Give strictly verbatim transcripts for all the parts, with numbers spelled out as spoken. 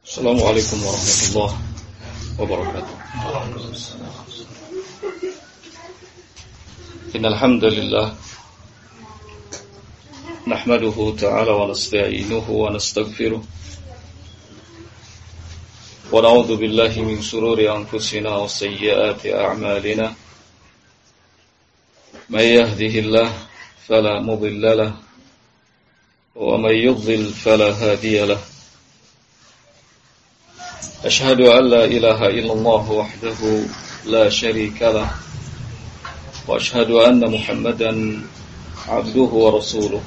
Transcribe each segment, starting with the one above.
Assalamualaikum warahmatullahi wabarakatuh. Innal hamdalillah nahmaduhu ta'ala wa nasta'inuhu wa nastaghfiruh wa na'udzu billahi min shururi anfusina wa sayyiati a'malina. May yahdihillahu fala mudilla lahu wa may yudlil fala hadiya lahu. أشهد أن لا إله إلا الله وحده لا شريك له وأشهد أن محمدا عبده ورسوله.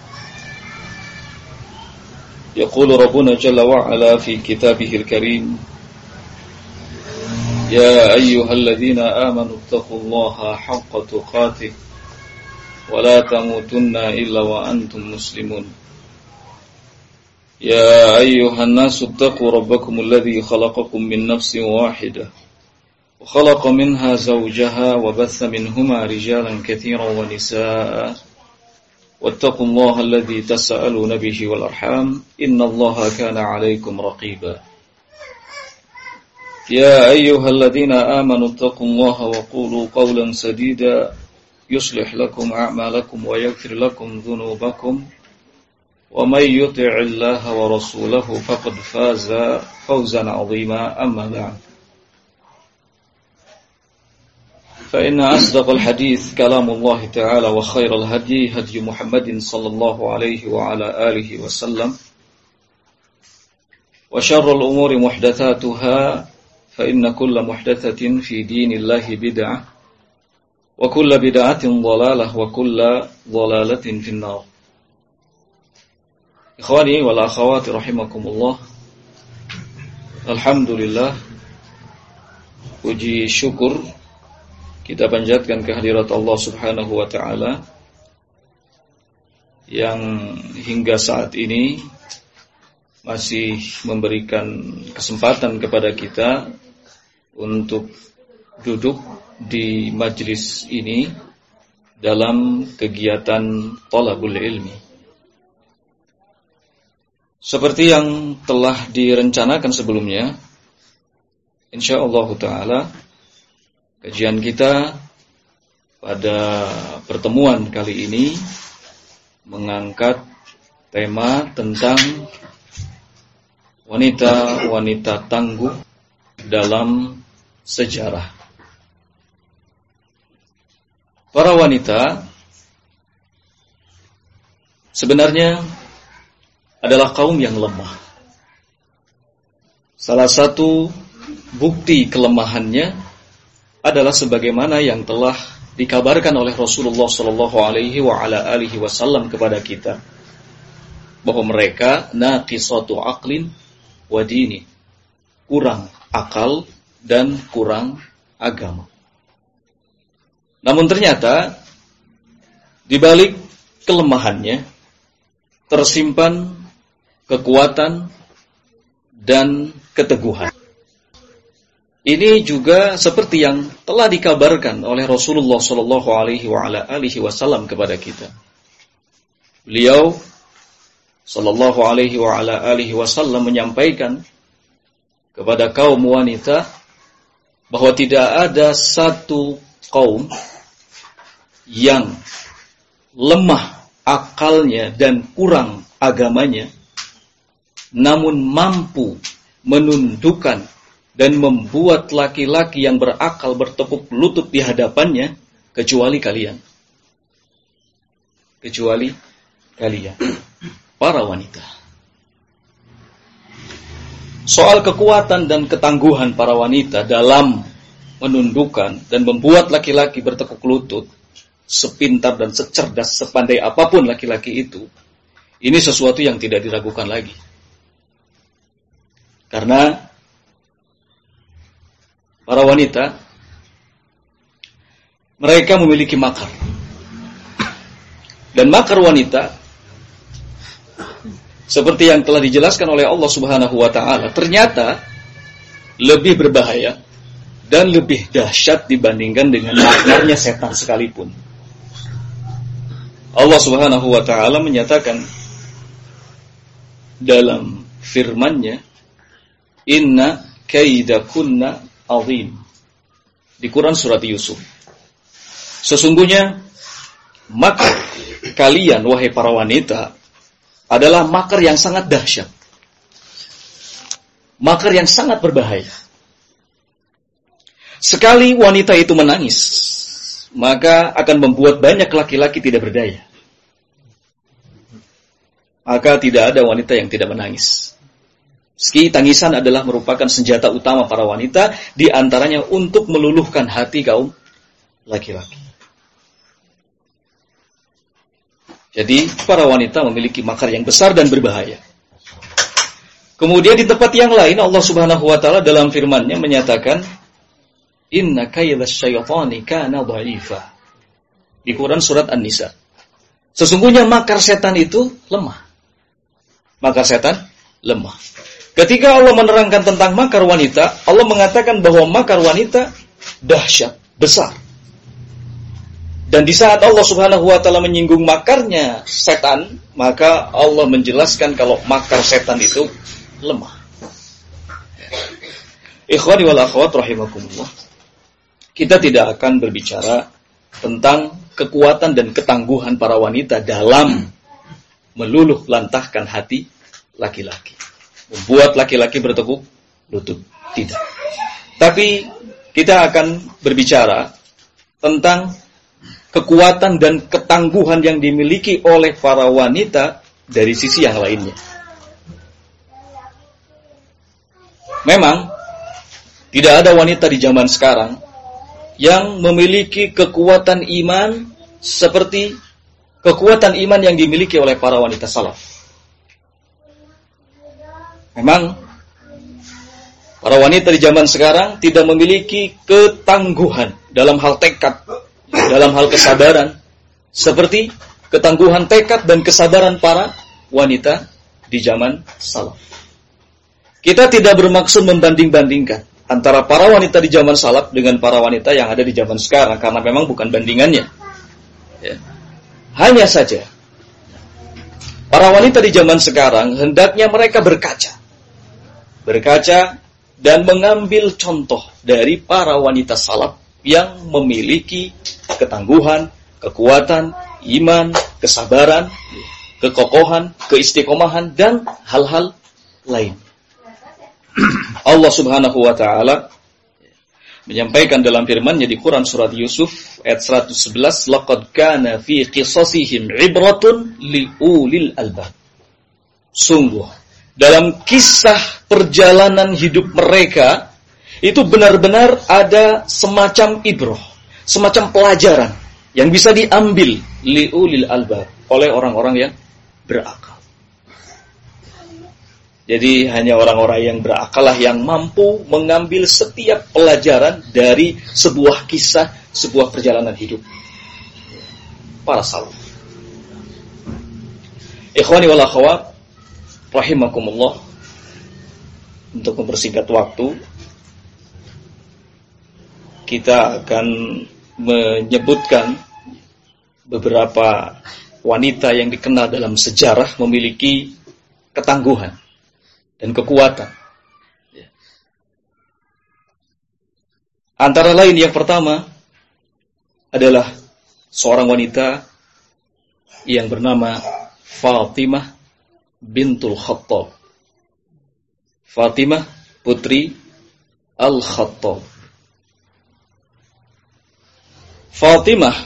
يقول ربنا جل وعلا في كتابه الكريم: يا أيها الذين آمنوا اتقوا الله حق تقاته ولا تموتن إلا وأنتم مسلمون. يا أيها الناس اتقوا ربكم الذي خلقكم من نفس واحدة وخلق منها زوجها وبث منهما رجالا كثيرا ونساء واتقوا الله الذي تسألون به والأرحام إن الله كان عليكم رقيبا. يا أيها الذين آمنوا اتقوا الله وقولوا قولا سديدا يصلح لكم أعمالكم ويغفر لكم ذنوبكم ومن يطع الله ورسوله فقد فاز فوزا عظيما. أما بعد فإن أصدق الحديث كلام الله تعالى وخير الهدي هدي محمد صلى الله عليه وعلى آله وسلم وشر الأمور محدثاتها فإن كل محدثة في دين الله بدعة وكل بدعة ضلالة وكل ضلالة في النار. Ikhwani wal akhawati rahimakumullah. Alhamdulillah, puji syukur kita panjatkan kehadirat Allah Subhanahu wa taala yang hingga saat ini masih memberikan kesempatan kepada kita untuk duduk di majlis ini dalam kegiatan thalabul ilmi. Seperti yang telah direncanakan sebelumnya, insyaallah ta'ala kajian kita pada pertemuan kali ini mengangkat tema tentang wanita-wanita tangguh dalam sejarah. Para wanita sebenarnya adalah kaum yang lemah. Salah satu bukti kelemahannya adalah sebagaimana yang telah dikabarkan oleh Rasulullah sallallahu alaihi wa ala alihi wasallam kepada kita, bahwa mereka naqisatu aqlin wa dini, kurang akal dan kurang agama. Namun ternyata di balik kelemahannya tersimpan kekuatan dan keteguhan. Ini juga seperti yang telah dikabarkan oleh Rasulullah sallallahu alaihi wa ala alihi wasallam kepada kita. Beliau sallallahu alaihi wa ala alihi wasallam menyampaikan kepada kaum wanita bahwa tidak ada satu kaum yang lemah akalnya dan kurang agamanya namun mampu menundukkan dan membuat laki-laki yang berakal bertepuk lutut di hadapannya, kecuali kalian. Kecuali kalian, para wanita. Soal kekuatan dan ketangguhan para wanita dalam menundukkan dan membuat laki-laki bertepuk lutut, sepintar dan secerdas, sepandai apapun laki-laki itu, ini sesuatu yang tidak diragukan lagi. Karena para wanita, mereka memiliki makar. Dan makar wanita, seperti yang telah dijelaskan oleh Allah Subhanahu wa taala, ternyata lebih berbahaya dan lebih dahsyat dibandingkan dengan makarnya setan sekalipun. Allah Subhanahu wa taala menyatakan dalam firman-Nya, Inna kaidakunna azim. Di Quran surat Yusuf. Sesungguhnya makar kalian wahai para wanita adalah makar yang sangat dahsyat. Makar yang sangat berbahaya. Sekali wanita itu menangis, maka akan membuat banyak laki-laki tidak berdaya. Maka tidak ada wanita yang tidak menangis. Meski tangisan adalah merupakan senjata utama para wanita, di antaranya untuk meluluhkan hati kaum laki-laki. Jadi para wanita memiliki makar yang besar dan berbahaya. Kemudian di tempat yang lain Allah Subhanahu wa taala dalam firman-Nya menyatakan inna kaydasy syaitani kana dha'ifa. Di Quran surat An-Nisa. Sesungguhnya makar setan itu lemah. Makar setan lemah. Ketika Allah menerangkan tentang makar wanita, Allah mengatakan bahwa makar wanita dahsyat, besar. Dan di saat Allah Subhanahu wa taala menyinggung makarnya setan, maka Allah menjelaskan kalau makar setan itu lemah. Ikhwani wal akhwat rahimakumullah. Kita tidak akan berbicara tentang kekuatan dan ketangguhan para wanita dalam meluluh lantahkan hati laki-laki. Membuat laki-laki bertekuk lutut. Tidak. Tapi kita akan berbicara tentang kekuatan dan ketangguhan yang dimiliki oleh para wanita dari sisi yang lainnya. Memang tidak ada wanita di zaman sekarang yang memiliki kekuatan iman seperti kekuatan iman yang dimiliki oleh para wanita salaf. Memang para wanita di zaman sekarang tidak memiliki ketangguhan dalam hal tekad, dalam hal kesabaran, seperti ketangguhan tekad dan kesabaran para wanita di zaman salaf. Kita tidak bermaksud membanding-bandingkan antara para wanita di zaman salaf dengan para wanita yang ada di zaman sekarang, karena memang bukan bandingannya. Ya. Hanya saja, para wanita di zaman sekarang hendaknya mereka berkaca. Berkaca dan mengambil contoh dari para wanita salaf yang memiliki ketangguhan, kekuatan, iman, kesabaran, kekokohan, keistiqomahan, dan hal-hal lain. Allah Subhanahu wa taala menyampaikan dalam firman-Nya di Quran surat Yusuf ayat seratus sebelas, laqad kana fi qisasihim ibratun liulil albab. Sungguh dalam kisah perjalanan hidup mereka itu benar-benar ada semacam ibrah, semacam pelajaran yang bisa diambil liulil albab oleh orang-orang yang berakal. Jadi hanya orang-orang yang berakal yang mampu mengambil setiap pelajaran dari sebuah kisah, sebuah perjalanan hidup para salaf. Ikhwani wal akhwat rahimakumullah, untuk mempersingkat waktu kita akan menyebutkan beberapa wanita yang dikenal dalam sejarah memiliki ketangguhan dan kekuatan. Antara lain yang pertama adalah seorang wanita yang bernama Fatimah bintul Khattab. Fatimah putri Al-Khattab. Fatimah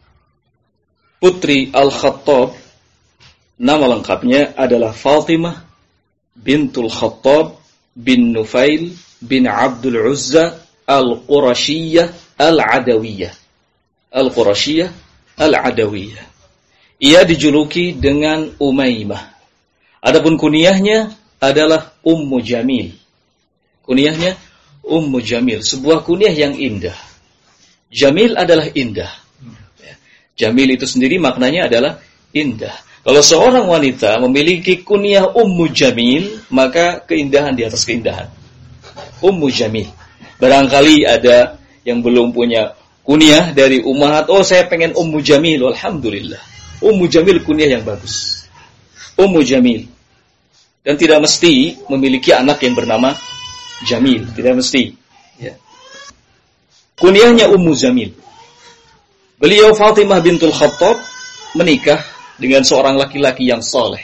putri Al-Khattab, nama lengkapnya adalah Fatimah bintul Khattab bin Nufail bin Abdul Uzza Al-Qurashiyah Al-Adawiyah. Al-Qurashiyah Al-Adawiyah. Ia dijuluki dengan Umaymah. Adapun kunyahnya adalah Ummu Jamil. Kunyahnya Ummu Jamil, sebuah kunyah yang indah. Jamil adalah indah. Jamil itu sendiri maknanya adalah indah. Kalau seorang wanita memiliki kunyah Ummu Jamil, maka keindahan di atas keindahan. Ummu Jamil. Barangkali ada yang belum punya kunyah dari ummahat, oh saya pengen Ummu Jamil, alhamdulillah. Ummu Jamil kunyah yang bagus. Ummu Jamil. Dan tidak mesti memiliki anak yang bernama Jamil, tidak mesti. Ya. Kunyahnya Ummu Jamil. Beliau Fatimah bintul Khattab menikah dengan seorang laki-laki yang saleh.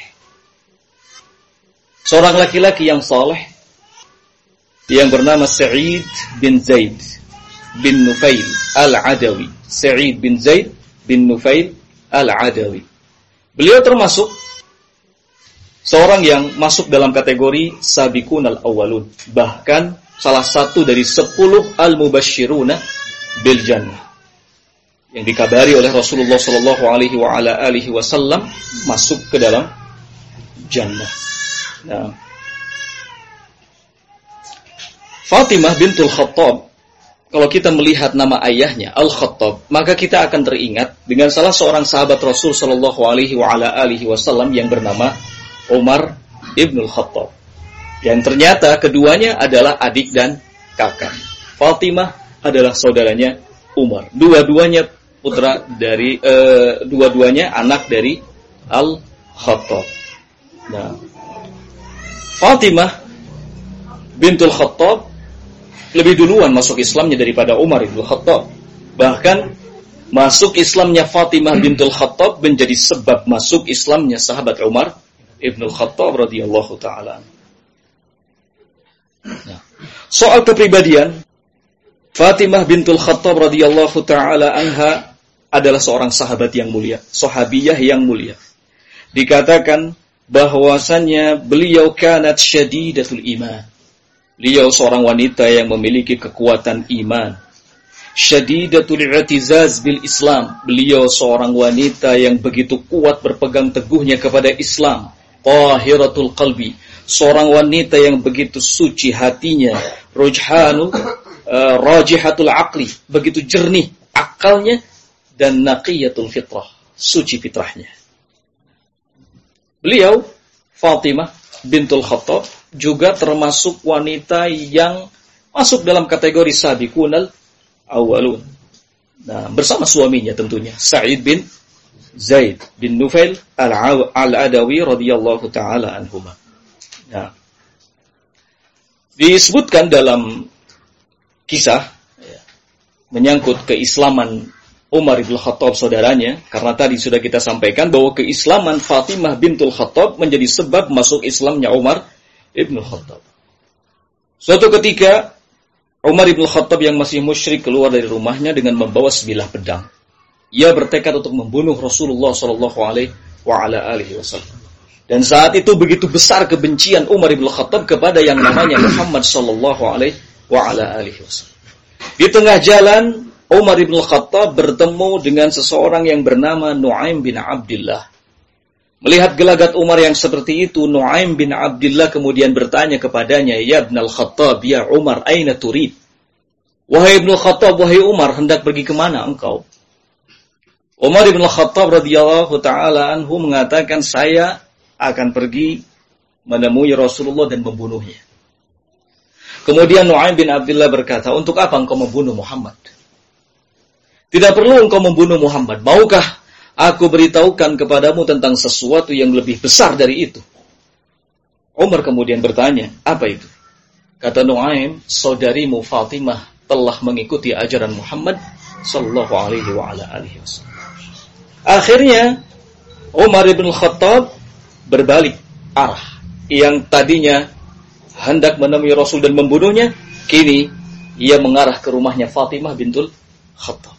Seorang laki-laki yang saleh yang bernama Sa'id bin Zaid bin Nufail Al-Adawi. Sa'id bin Zaid bin Nufail Al-Adawi. Beliau termasuk seorang yang masuk dalam kategori Sabiqun al-Awwalun. Bahkan salah satu dari sepuluh al-Mubashshiruna bil Jannah. Yang dikabari oleh Rasulullah sallallahu alaihi wa ala alihi wasallam masuk ke dalam jannah. Nah, Fatimah bintul Khattab, kalau kita melihat nama ayahnya Al-Khattab, maka kita akan teringat dengan salah seorang sahabat Rasul sallallahu alaihi wa ala alihi wasallam yang bernama Umar ibnul Khattab. Yang ternyata keduanya adalah adik dan kakak. Fatimah adalah saudaranya Umar. Dua-duanya putra dari uh, dua-duanya anak dari Al-Khattab. Nah, Fatimah bintul Khattab lebih duluan masuk Islamnya daripada Umar ibn Khattab. Bahkan masuk Islamnya Fatimah bintul Khattab menjadi sebab masuk Islamnya sahabat Umar ibn Khattab radhiyallahu taala. Nah, soal kepribadian Fatimah bintul Khattab radhiyallahu taala anha adalah seorang sahabat yang mulia, sahabiyah yang mulia. Dikatakan bahwasannya beliau kanat syadidatul iman. Beliau seorang wanita yang memiliki kekuatan iman. Syadidatul i'tizaz bil Islam. Beliau seorang wanita yang begitu kuat berpegang teguhnya kepada Islam. Tahiratul qalbi. Seorang wanita yang begitu suci hatinya. Rujhanu uh, rajihatul aqli. Begitu jernih akalnya dan naqiyatul fitrah. Suci fitrahnya. Beliau Fatimah bintul Khattab juga termasuk wanita yang masuk dalam kategori sabiqunal awwalun. Nah, bersama suaminya tentunya, Sa'id bin Zaid bin Nufail Al-Adawi radhiyallahu taala anhuma. Nah, disebutkan dalam kisah ya, menyangkut keislaman Umar ibn Khattab saudaranya, karena tadi sudah kita sampaikan bahwa keislaman Fatimah bintul Khattab menjadi sebab masuk Islamnya Umar ibn Khattab. Suatu ketika Umar ibn Khattab yang masih musyrik keluar dari rumahnya dengan membawa sebilah pedang. Ia bertekad untuk membunuh Rasulullah sallallahu alaihi wasallam. Dan saat itu begitu besar kebencian Umar ibn Khattab kepada yang namanya Muhammad sallallahu alaihi wasallam. Di tengah jalan Umar ibn Khattab bertemu dengan seseorang yang bernama Nu'aim bin Abdullah. Melihat gelagat Umar yang seperti itu, Nu'aim bin Abdullah kemudian bertanya kepadanya, "Ya Ibn al-Khattab, ya Umar, aina turid?" Wahai Ibn al-Khattab, wahai Umar, hendak pergi kemana engkau? Umar ibn al-Khattab radhiyallahu ta'ala anhu mengatakan, saya akan pergi menemui Rasulullah dan membunuhnya. Kemudian Nu'aim bin Abdullah berkata, untuk apa engkau membunuh Muhammad? Tidak perlu engkau membunuh Muhammad. Maukah aku beritahukan kepadamu tentang sesuatu yang lebih besar dari itu? Umar kemudian bertanya, apa itu? Kata Nu'aim, saudarimu Fatimah telah mengikuti ajaran Muhammad sallallahu alaihi wa ala alihi wasallam. Akhirnya Umar ibn Khattab berbalik arah. Yang tadinya hendak menemui Rasul dan membunuhnya, kini ia mengarah ke rumahnya Fatimah bintul Khattab.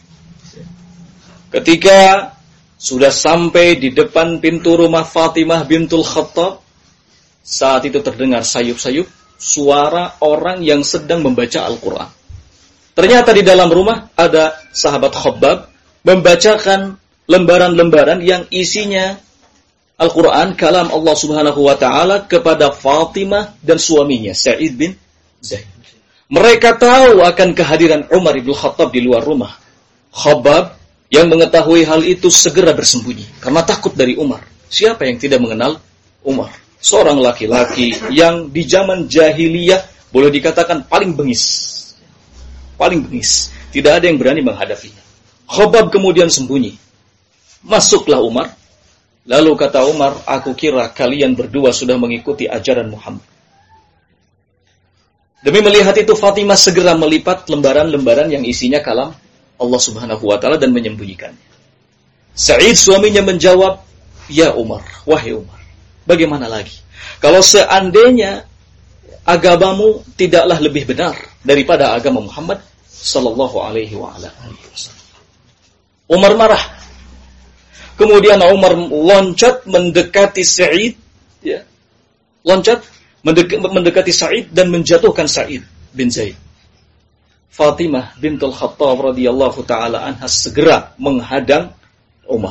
Ketika sudah sampai di depan pintu rumah Fatimah bintul Khattab, saat itu terdengar sayup-sayup suara orang yang sedang membaca Al-Quran. Ternyata di dalam rumah ada sahabat Khabbab membacakan lembaran-lembaran yang isinya Al-Quran, kalam Allah subhanahu wa ta'ala kepada Fatimah dan suaminya, Sa'id bin Zaid. Mereka tahu akan kehadiran Umar ibn Khattab di luar rumah. Khabbab yang mengetahui hal itu segera bersembunyi karena takut dari Umar. Siapa yang tidak mengenal Umar? Seorang laki-laki yang di zaman jahiliyah boleh dikatakan paling bengis. Paling bengis. Tidak ada yang berani menghadapinya. Khabbab kemudian sembunyi. Masuklah Umar. Lalu kata Umar, aku kira kalian berdua sudah mengikuti ajaran Muhammad. Demi melihat itu, Fatimah segera melipat lembaran-lembaran yang isinya kalam Allah Subhanahu wa Ta'ala dan menyembunyikannya. Sa'id suaminya menjawab, "Ya Umar, wahai Umar, bagaimana lagi? Kalau seandainya agamamu tidaklah lebih benar daripada agama Muhammad sallallahu alaihi wasallam." Umar marah. Kemudian Umar loncat mendekati Sa'id, ya. Loncat mendek- mendekati Sa'id dan menjatuhkan Sa'id bin Zaid. Fatimah bintul Khattab radhiyallahu taala anha segera menghadang Umar.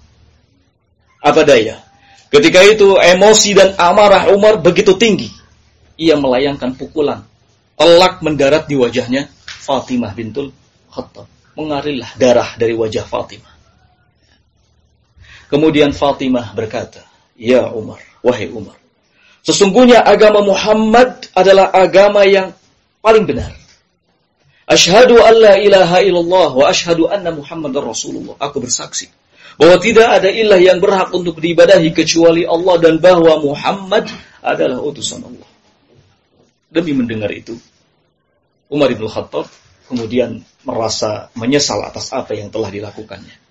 Apa daya? Ketika itu emosi dan amarah Umar begitu tinggi. Ia melayangkan pukulan, telak mendarat di wajahnya Fatimah bintul Khattab. Mengalirlah darah dari wajah Fatimah. Kemudian Fatimah berkata, "Ya Umar, wahai Umar, sesungguhnya agama Muhammad adalah agama yang paling benar. Asyhadu an la ilaha illallah wa asyhadu anna Muhammadar Rasulullah." Aku bersaksi bahwa tidak ada ilah yang berhak untuk diibadahi kecuali Allah dan bahwa Muhammad adalah utusan Allah. Demi mendengar itu, Umar ibn Khattab kemudian merasa menyesal atas apa yang telah dilakukannya.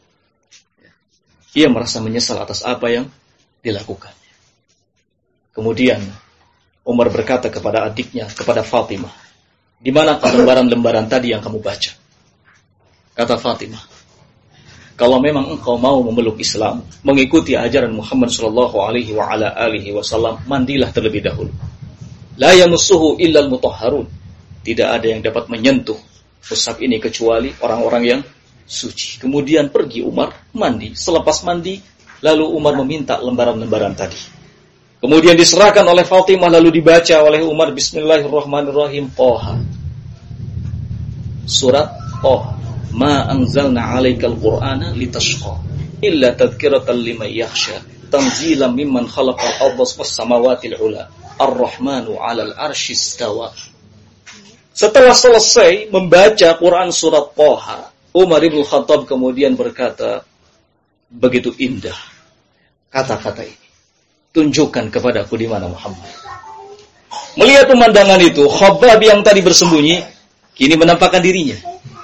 Ia merasa menyesal atas apa yang dilakukannya. Kemudian Umar berkata kepada adiknya, kepada Fatimah, "Di manakah lembaran-lembaran tadi yang kamu baca?" Kata Fatimah, "Kalau memang engkau mau memeluk Islam, mengikuti ajaran Muhammad sallallahu alaihi wa ala alihi wasallam, mandilah terlebih dahulu. La yamussuhu illal mutahharun." Tidak ada yang dapat menyentuh mushaf ini kecuali orang-orang yang suci. Kemudian pergi Umar mandi. Selepas mandi, lalu Umar meminta lembaran-lembaran tadi. Kemudian diserahkan oleh Fatimah, lalu dibaca oleh Umar, "Bismillahirrahmanirrahim. Toha." Surat Toha. "Ma anzalna 'alaikal Qur'ana litashqa illa tadhkiratan liman yakhsha tanzilan mimman khalaqal arda was samawati al-'ula ar-rahmanu 'alal 'arsy istawa." Setelah selesai membaca Quran surat Toha, Umar ibn Khattab kemudian berkata, "Begitu indah kata-kata ini. Tunjukkan kepadaku di mana Muhammad." Melihat pemandangan itu, Khabbab yang tadi bersembunyi kini menampakkan dirinya.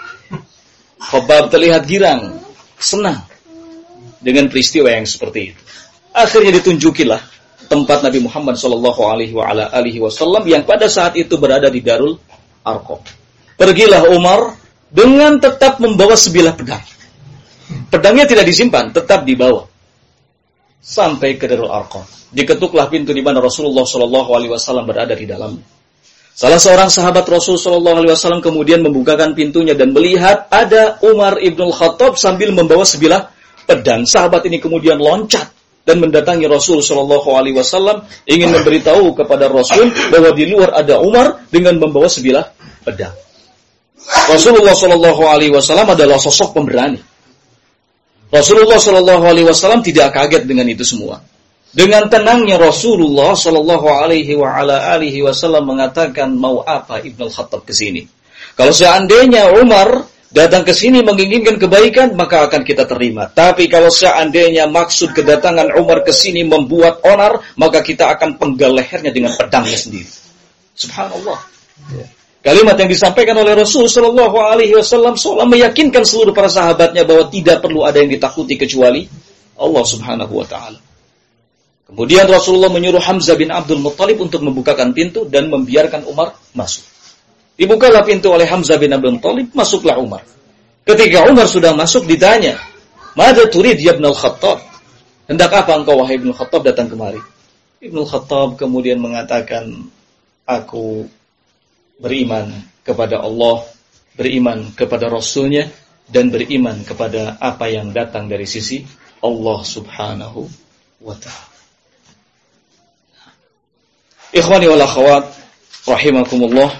Khabbab terlihat girang, senang dengan peristiwa yang seperti itu. Akhirnya ditunjukilah tempat Nabi Muhammad sallallahu alaihi wasallam yang pada saat itu berada di Darul Arqam. Pergilah Umar dengan tetap membawa sebilah pedang. Pedangnya tidak disimpan, tetap dibawa. Sampai ke Darul Arqam. Diketuklah pintu di mana Rasulullah sallallahu alaihi wasallam berada di dalam. Salah seorang sahabat Rasul sallallahu alaihi wasallam kemudian membukakan pintunya dan melihat ada Umar ibn Khattab sambil membawa sebilah pedang. Sahabat ini kemudian loncat dan mendatangi Rasul sallallahu alaihi wasallam ingin memberitahu kepada Rasul bahwa di luar ada Umar dengan membawa sebilah pedang. Rasulullah sallallahu alaihi wasallam adalah sosok pemberani. Rasulullah sallallahu alaihi wasallam tidak kaget dengan itu semua. Dengan tenangnya Rasulullah sallallahu alaihi wa ala alihi wasallam mengatakan, "Mau apa Ibnu Khattab ke sini? Kalau seandainya Umar datang ke sini menginginkan kebaikan, maka akan kita terima. Tapi kalau seandainya maksud kedatangan Umar ke sini membuat onar, maka kita akan penggal lehernya dengan pedangnya sendiri." Subhanallah. Ya. Kalimat yang disampaikan oleh Rasul sallallahu alaihi wasallam seolah meyakinkan seluruh para sahabatnya bahwa tidak perlu ada yang ditakuti kecuali Allah Subhanahu wa taala. Kemudian Rasulullah menyuruh Hamzah bin Abdul Muttalib untuk membukakan pintu dan membiarkan Umar masuk. Dibukalah pintu oleh Hamzah bin Abdul Muttalib, masuklah Umar. Ketika Umar sudah masuk ditanya, "Madza turid ya Ibnu Khattab?" Hendak apa engkau wahai Ibnu Khattab datang kemari? Ibnu Khattab kemudian mengatakan, "Aku beriman kepada Allah, beriman kepada Rasulnya, dan beriman kepada apa yang datang dari sisi Allah Subhanahu wa ta'ala." Ikhwani wal akhwat rahimakumullah,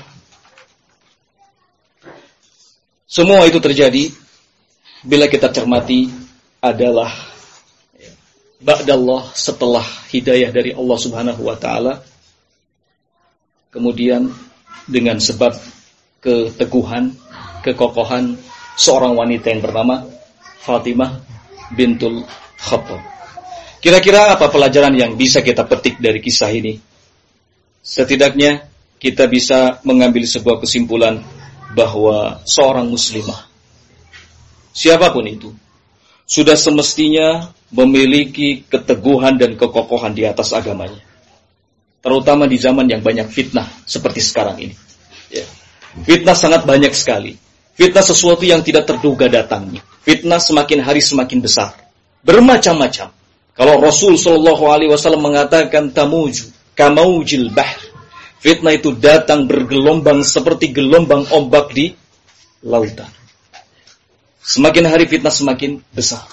semua itu terjadi bila kita cermati adalah ba'dallah, setelah hidayah dari Allah Subhanahu wa ta'ala, kemudian dengan sebab keteguhan, kekokohan seorang wanita yang bernama Fatimah bintul Khattab. Kira-kira apa pelajaran yang bisa kita petik dari kisah ini? Setidaknya kita bisa mengambil sebuah kesimpulan bahwa seorang muslimah, siapapun itu, sudah semestinya memiliki keteguhan dan kekokohan di atas agamanya. Terutama di zaman yang banyak fitnah seperti sekarang ini. Ya. Fitnah sangat banyak sekali. Fitnah sesuatu yang tidak terduga datangnya. Fitnah semakin hari semakin besar. Bermacam-macam. Kalau Rasul Shallallahu Alaihi Wasallam mengatakan tamuju kamaujil bahr, fitnah itu datang bergelombang seperti gelombang ombak di lautan. Semakin hari fitnah semakin besar.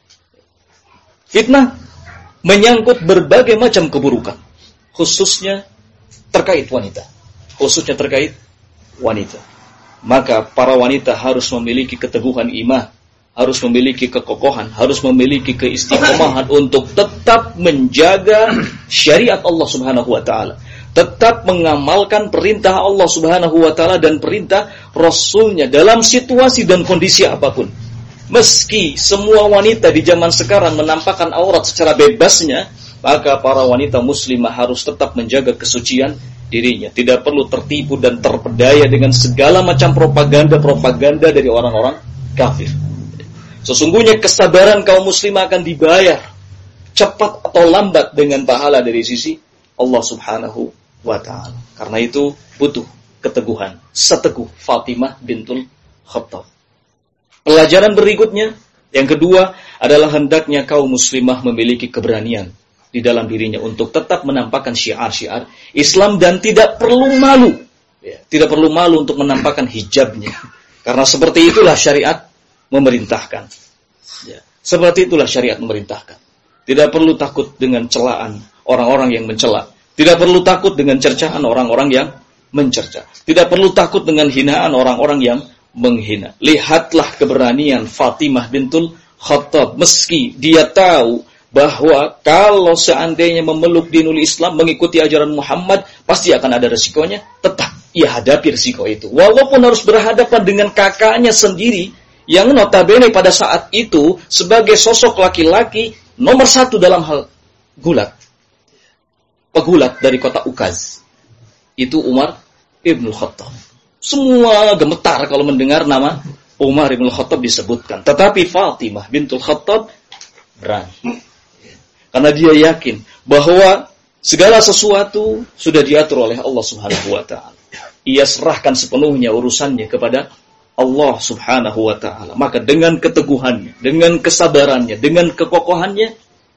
Fitnah menyangkut berbagai macam keburukan, khususnya terkait wanita. Khususnya terkait wanita. Maka para wanita harus memiliki keteguhan iman, harus memiliki kekokohan, harus memiliki keistiqomahan untuk tetap menjaga syariat Allah Subhanahu wa taala, tetap mengamalkan perintah Allah Subhanahu wa taala dan perintah Rasulnya dalam situasi dan kondisi apapun. Meski semua wanita di zaman sekarang menampakkan aurat secara bebasnya, maka para wanita muslimah harus tetap menjaga kesucian dirinya. Tidak perlu tertipu dan terpedaya dengan segala macam propaganda-propaganda dari orang-orang kafir. Sesungguhnya kesabaran kaum muslimah akan dibayar cepat atau lambat dengan pahala dari sisi Allah Subhanahu wa taala. Karena itu butuh keteguhan, seteguh Fatimah bintul Khattab. Pelajaran berikutnya, yang kedua adalah hendaknya kaum muslimah memiliki keberanian di dalam dirinya untuk tetap menampakkan syiar-syiar Islam dan tidak perlu malu. Ya, tidak perlu malu untuk menampakkan hijabnya. Karena seperti itulah syariat memerintahkan. Ya, seperti itulah syariat memerintahkan. Tidak perlu takut dengan celaan orang-orang yang mencela. Tidak perlu takut dengan cercaan orang-orang yang mencerca. Tidak perlu takut dengan hinaan orang-orang yang menghina. Lihatlah keberanian Fatimah bintul Khattab. Meski dia tahu bahwa kalau seandainya memeluk dinul Islam, mengikuti ajaran Muhammad, pasti akan ada resikonya, tetap ia hadapi resiko itu. Walaupun harus berhadapan dengan kakaknya sendiri, yang notabene pada saat itu sebagai sosok laki-laki nomor satu dalam hal gulat. Pegulat dari kota Ukaz. Itu Umar ibn Khattab. Semua gemetar kalau mendengar nama Umar ibn Khattab disebutkan. Tetapi Fatimah bintul Khattab berani. Karena dia yakin bahwa segala sesuatu sudah diatur oleh Allah Subhanahu wa taala. Ia serahkan sepenuhnya urusannya kepada Allah Subhanahu wa taala. Maka dengan keteguhannya, dengan kesabarannya, dengan kekokohannya,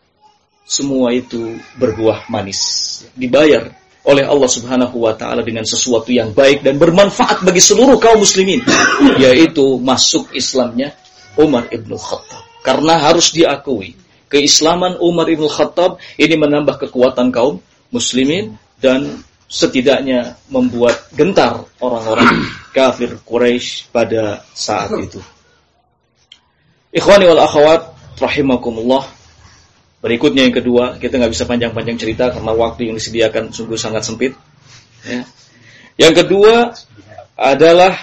semua itu berbuah manis. Dibayar oleh Allah Subhanahu wa taala dengan sesuatu yang baik dan bermanfaat bagi seluruh kaum muslimin, yaitu masuk Islamnya Umar ibn Khattab. Karena harus diakui, keislaman Umar ibn Khattab ini menambah kekuatan kaum muslimin dan setidaknya membuat gentar orang-orang kafir Quraisy pada saat itu. Ikhwani wal akhwat rahimakumullah. Berikutnya yang kedua, kita nggak bisa panjang-panjang cerita karena waktu yang disediakan sungguh sangat sempit. Ya. Yang kedua adalah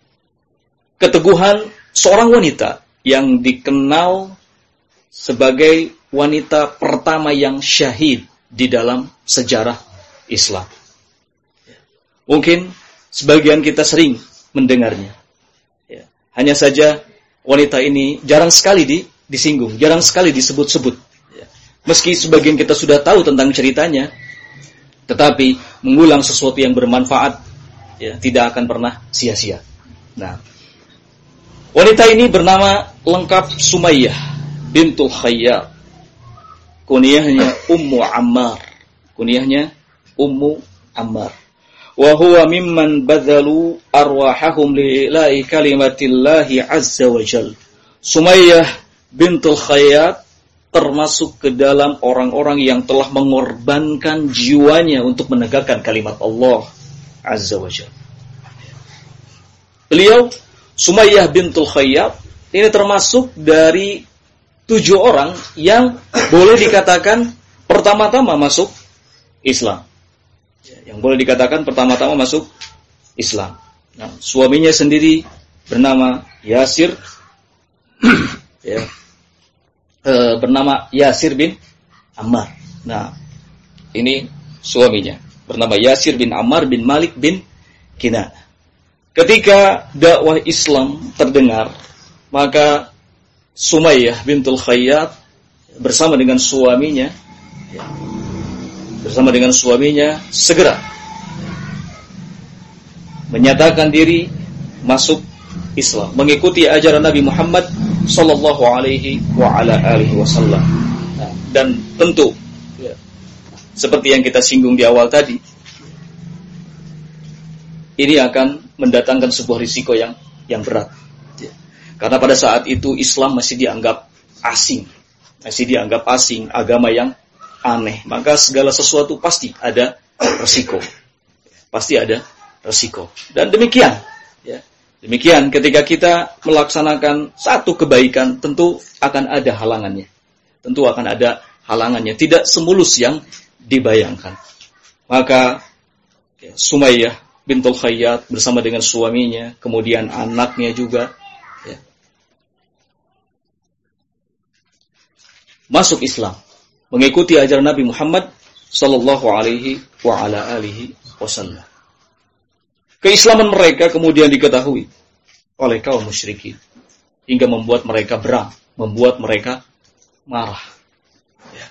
keteguhan seorang wanita yang dikenal sebagai wanita pertama yang syahid di dalam sejarah Islam. Mungkin sebagian kita sering mendengarnya. Ya. Hanya saja wanita ini jarang sekali di, disinggung, jarang sekali disebut-sebut. Meski sebagian kita sudah tahu tentang ceritanya, tetapi mengulang sesuatu yang bermanfaat ya, tidak akan pernah sia-sia. Nah, wanita ini bernama lengkap Sumayyah bintul Khayyat. Kunyahnya Ummu Ammar. Kunyahnya Ummu Ammar. Wa huwa mimman badzalu arwahahum li'ila'i kalimatillahi azza wa jalla. Sumayyah bintul Khayyat termasuk ke dalam orang-orang yang telah mengorbankan jiwanya untuk menegakkan kalimat Allah Azza wa Jalla. Beliau, Sumayyah bintul Khayyat, ini termasuk dari tujuh orang yang boleh dikatakan pertama-tama masuk Islam. Yang boleh dikatakan pertama-tama masuk Islam. Nah, suaminya sendiri bernama Yasir, ya. E, bernama Yasir bin Ammar. Nah, ini suaminya. bernama Yasir bin Ammar bin Malik bin Kinanah. Ketika dakwah Islam terdengar, maka Sumayyah bintul Khayyat bersama dengan suaminya bersama dengan suaminya segera menyatakan diri masuk Islam, mengikuti ajaran Nabi Muhammad sallallahu alaihi wa ala alihi wasallam. Nah, dan tentu ya, seperti yang kita singgung di awal tadi, ini akan mendatangkan sebuah risiko yang yang berat. Ya. Karena pada saat itu Islam masih dianggap asing, masih dianggap asing, agama yang aneh. Maka segala sesuatu pasti ada risiko, pasti ada risiko. Dan demikian, ya. Demikian ketika kita melaksanakan satu kebaikan, tentu akan ada halangannya. Tentu akan ada halangannya. Tidak semulus yang dibayangkan. Maka ya, Sumayyah bintul Khayyat bersama dengan suaminya, kemudian anaknya juga, ya, masuk Islam, mengikuti ajaran Nabi Muhammad sallallahu alaihi wa ala alihi wasallam. Keislaman mereka kemudian diketahui oleh kaum musyrikin hingga membuat mereka berang, membuat mereka marah. Ya.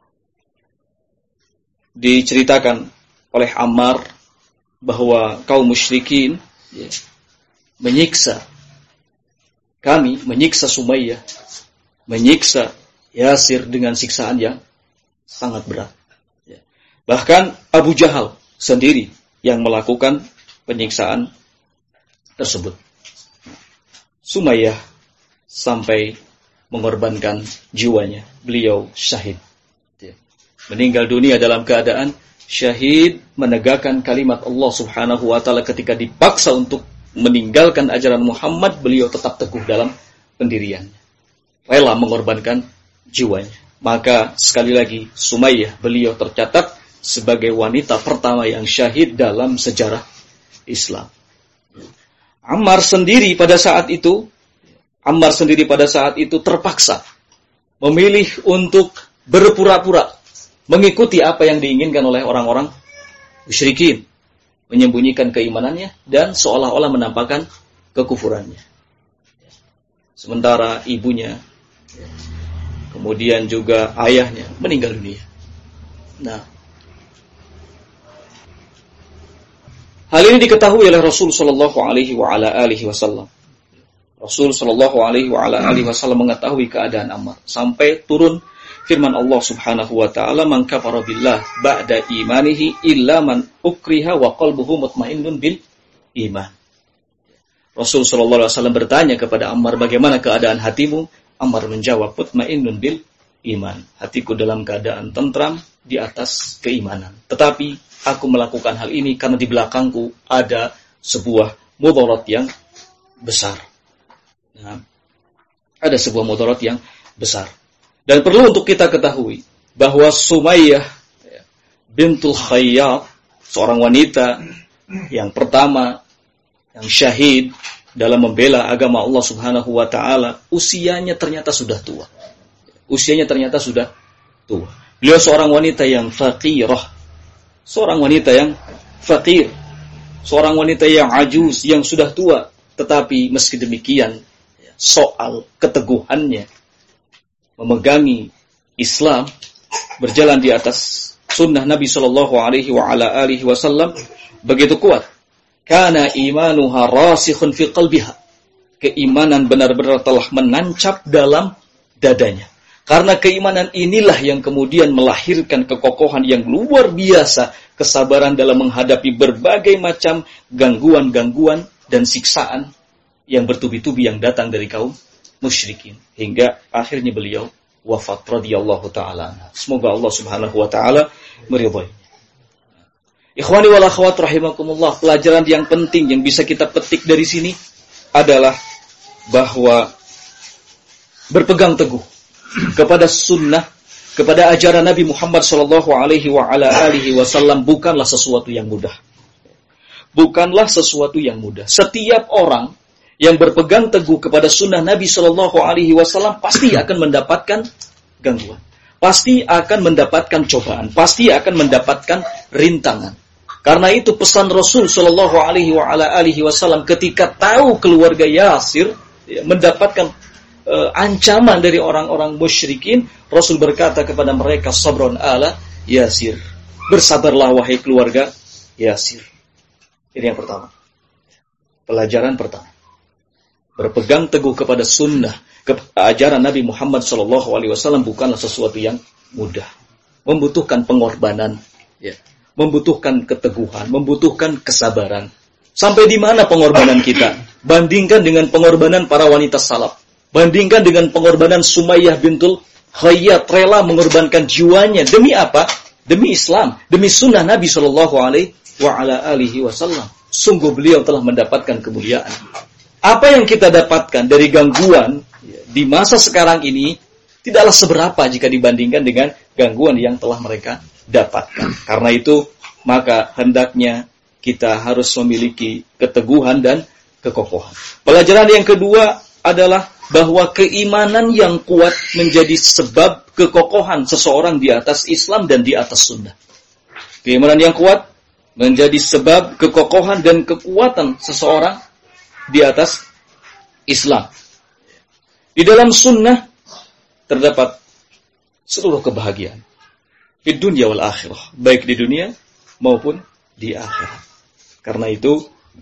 Diceritakan oleh Ammar bahwa kaum musyrikin ya, menyiksa kami, menyiksa Sumayyah, menyiksa Yasir dengan siksaan yang sangat berat. Ya. Bahkan Abu Jahal sendiri yang melakukan penyiksaan tersebut. Sumayyah sampai mengorbankan jiwanya, beliau syahid. Ya. Meninggal dunia dalam keadaan syahid, menegakkan kalimat Allah subhanahu wa ta'ala. Ketika dipaksa untuk meninggalkan ajaran Muhammad, beliau tetap teguh dalam pendiriannya, rela mengorbankan jiwanya. Maka sekali lagi Sumayyah, beliau tercatat sebagai wanita pertama yang syahid dalam sejarah Islam. Ammar sendiri pada saat itu Ammar sendiri pada saat itu terpaksa memilih untuk berpura-pura mengikuti apa yang diinginkan oleh orang-orang musyrikin, menyembunyikan keimanannya dan seolah-olah menampakkan kekufurannya. Sementara ibunya, kemudian juga ayahnya meninggal dunia. Nah, hal ini diketahui oleh Rasul sallallahu alaihi wa ala alihi wasallam. Rasul sallallahu alaihi wa ala alihi wasallam mengetahui keadaan Ammar sampai turun firman Allah subhanahu wa ta'ala, man kafara billah ba'da imanihi illa man ukriha wa qalbuhu mutmainnun bil iman. Rasul sallallahu alaihi wasallam bertanya kepada Ammar, bagaimana keadaan hatimu? Ammar menjawab, mutmainnun bil iman. Hatiku dalam keadaan tentram di atas keimanan. Tetapi aku melakukan hal ini karena di belakangku ada sebuah mudarat yang besar. Nah, ada sebuah mudarat yang besar. Dan perlu untuk kita ketahui bahwa Sumayyah bintul Khayyat, seorang wanita yang pertama yang syahid dalam membela agama Allah Subhanahu wa taala, usianya ternyata sudah tua. Usianya ternyata sudah tua. Beliau seorang wanita yang faqirah, seorang wanita yang fakir, seorang wanita yang ajuz, yang sudah tua, tetapi meski demikian soal keteguhannya memegangi Islam, berjalan di atas sunnah Nabi Shallallahu Alaihi Wasallam begitu kuat. Karena imanuha rasikhun fi qalbiha, keimanan benar-benar telah menancap dalam dadanya. Karena keimanan inilah yang kemudian melahirkan kekokohan yang luar biasa, kesabaran dalam menghadapi berbagai macam gangguan-gangguan dan siksaan yang bertubi-tubi yang datang dari kaum musyrikin, hingga akhirnya beliau wafat radhiyallahu taala. Semoga Allah Subhanahu wa taala meridhai. Ikhwani wal akhwat rahimakumullah, pelajaran yang penting yang bisa kita petik dari sini adalah bahwa berpegang teguh kepada sunnah, kepada ajaran Nabi Muhammad sallallahu alaihi wa ala alihi wasallam bukanlah sesuatu yang mudah. Bukanlah sesuatu yang mudah. Setiap orang yang berpegang teguh kepada sunnah Nabi Shallallahu Alaihi Wasallam pasti akan mendapatkan gangguan, pasti akan mendapatkan cobaan, pasti akan mendapatkan rintangan. Karena itu pesan Rasul Shallallahu Alaihi Wasallam ketika tahu keluarga Yasir ya, mendapatkan uh, ancaman dari orang-orang musyrikin, Rasul berkata kepada mereka, sabron ala Yasir, bersabarlah wahai keluarga Yasir. Ini yang pertama, pelajaran pertama, berpegang teguh kepada sunnah, ajaran Nabi Muhammad Shallallahu Alaihi Wasallam bukanlah sesuatu yang mudah, membutuhkan pengorbanan, ya. Membutuhkan keteguhan, membutuhkan kesabaran. Sampai di mana pengorbanan kita? Bandingkan dengan pengorbanan para wanita salaf. Bandingkan dengan pengorbanan Sumayyah bintul Khayyat, rela mengorbankan jiwanya. Demi apa? Demi Islam, demi sunnah Nabi Shallallahu Alaihi Wasallam. Sungguh beliau telah mendapatkan kemuliaan. Apa yang kita dapatkan dari gangguan di masa sekarang ini tidaklah seberapa jika dibandingkan dengan gangguan yang telah mereka dapatkan. Karena itu, maka hendaknya kita harus memiliki keteguhan dan kekokohan. Pelajaran yang kedua adalah bahwa keimanan yang kuat menjadi sebab kekokohan seseorang di atas Islam dan di atas sunnah. Keimanan yang kuat menjadi sebab kekokohan dan kekuatan seseorang di atas Islam. Di dalam sunnah terdapat seluruh kebahagiaan di dunia wal akhirah, baik di dunia maupun di akhirat. Karena itu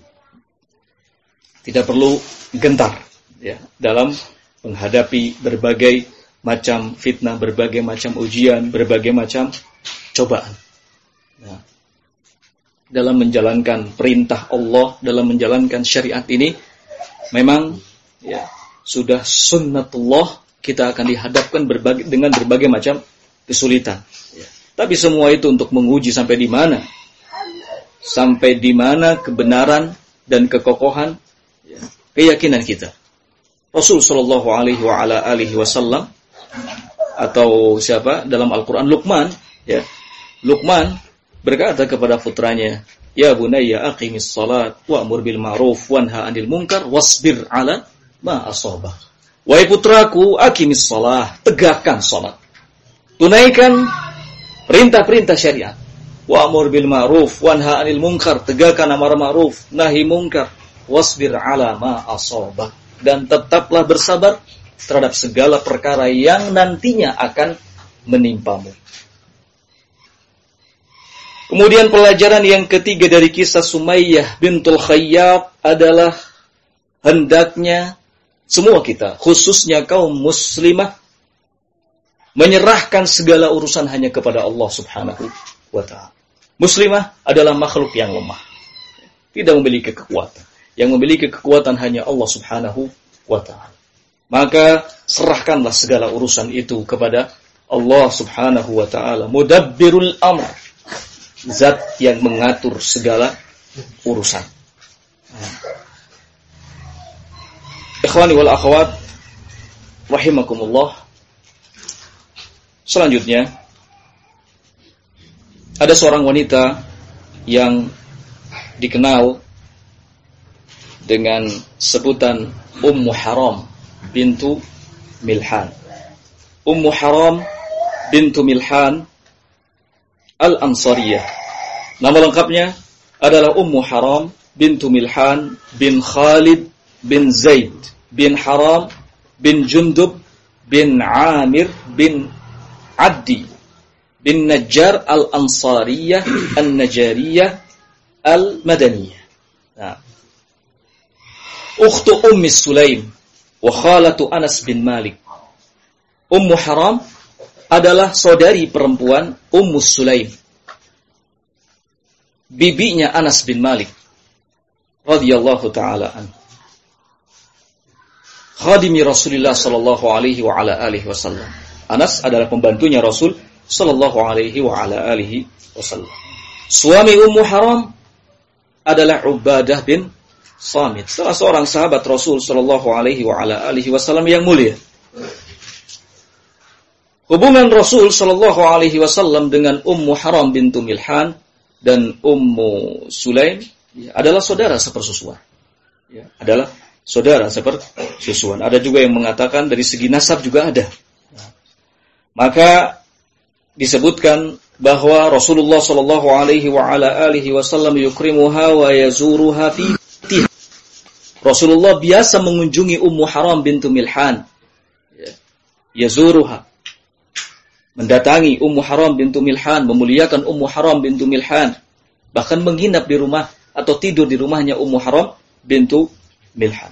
tidak perlu gentar ya dalam menghadapi berbagai macam fitnah, berbagai macam ujian, berbagai macam cobaan. Nah, dalam menjalankan perintah Allah, dalam menjalankan syariat ini, memang ya sudah sunnatullah, kita akan dihadapkan berbagai, dengan berbagai macam kesulitan. Ya. Tapi semua itu untuk menguji sampai di mana, sampai di mana kebenaran dan kekokohan ya, keyakinan kita. Rasul Shallallahu Alaihi Wasallam atau siapa dalam Al-Quran, Luqman, ya, Luqman berkata kepada putranya, ya bunayya aqimis salat wa'mur bil ma'ruf wanha 'anil munkar wasbir 'ala ma asabah. Wahai putraku, aqimis salah, tegakkan salat. Tunaikan perintah-perintah syariat. Wa'mur bil ma'ruf wanha 'anil munkar, tegakkan amar ma'ruf, nahi munkar, wasbir 'ala ma asabah, dan tetaplah bersabar terhadap segala perkara yang nantinya akan menimpamu. Kemudian pelajaran yang ketiga dari kisah Sumayyah bintul Khayyat adalah hendaknya semua kita, khususnya kaum muslimah, menyerahkan segala urusan hanya kepada Allah Subhanahu wa ta'ala. Muslimah adalah makhluk yang lemah, tidak memiliki kekuatan. Yang memiliki kekuatan hanya Allah Subhanahu wa ta'ala. Maka serahkanlah segala urusan itu kepada Allah Subhanahu wa ta'ala. Mudabbirul amr, zat yang mengatur segala urusan. Ikhwani wal akhwat rahimakumullah. Selanjutnya ada seorang wanita yang dikenal dengan sebutan Ummu Haram bintu Milhan. Ummu Haram bintu Milhan Al-Ansariyah. Nama lengkapnya adalah Ummu Haram bintu Milhan bin Khalid bin Zaid bin Haram bin Jundub bin Amir bin Addi bin Najjar Al-Ansariyah Al-Najariyah Al-Madaniyah. Nah, Ukhtu Ummi Sulaim wa khalatu Anas bin Malik. Ummu Haram adalah saudari perempuan Ummu Sulaim, bibinya Anas bin Malik radhiyallahu taala anhu, khadimi Rasulullah sallallahu alaihi wa ala alihi wasallam. Anas adalah pembantunya Rasul sallallahu alaihi wa ala alihi wasallam. Suami Ummu Haram adalah Ubadah bin Samit, salah seorang sahabat Rasul sallallahu alaihi wa ala alihi wasallam yang mulia. Hubungan Rasul sallallahu alaihi wasallam dengan Ummu Haram bintu Milhan dan Ummu Sulaim ya, adalah saudara sepersusuan. Ya, adalah saudara sepersusuan. Ada juga yang mengatakan dari segi nasab juga ada. Ya. Maka disebutkan bahwa Rasulullah sallallahu alaihi wa ala alihi wasallam yukrimuha wa yazuruha fi tiha. Rasulullah biasa mengunjungi Ummu Haram bintu Milhan. Yazuruha, mendatangi Ummu Haram bintu Milhan, memuliakan Ummu Haram bintu Milhan, bahkan menginap di rumah atau tidur di rumahnya Ummu Haram bintu Milhan.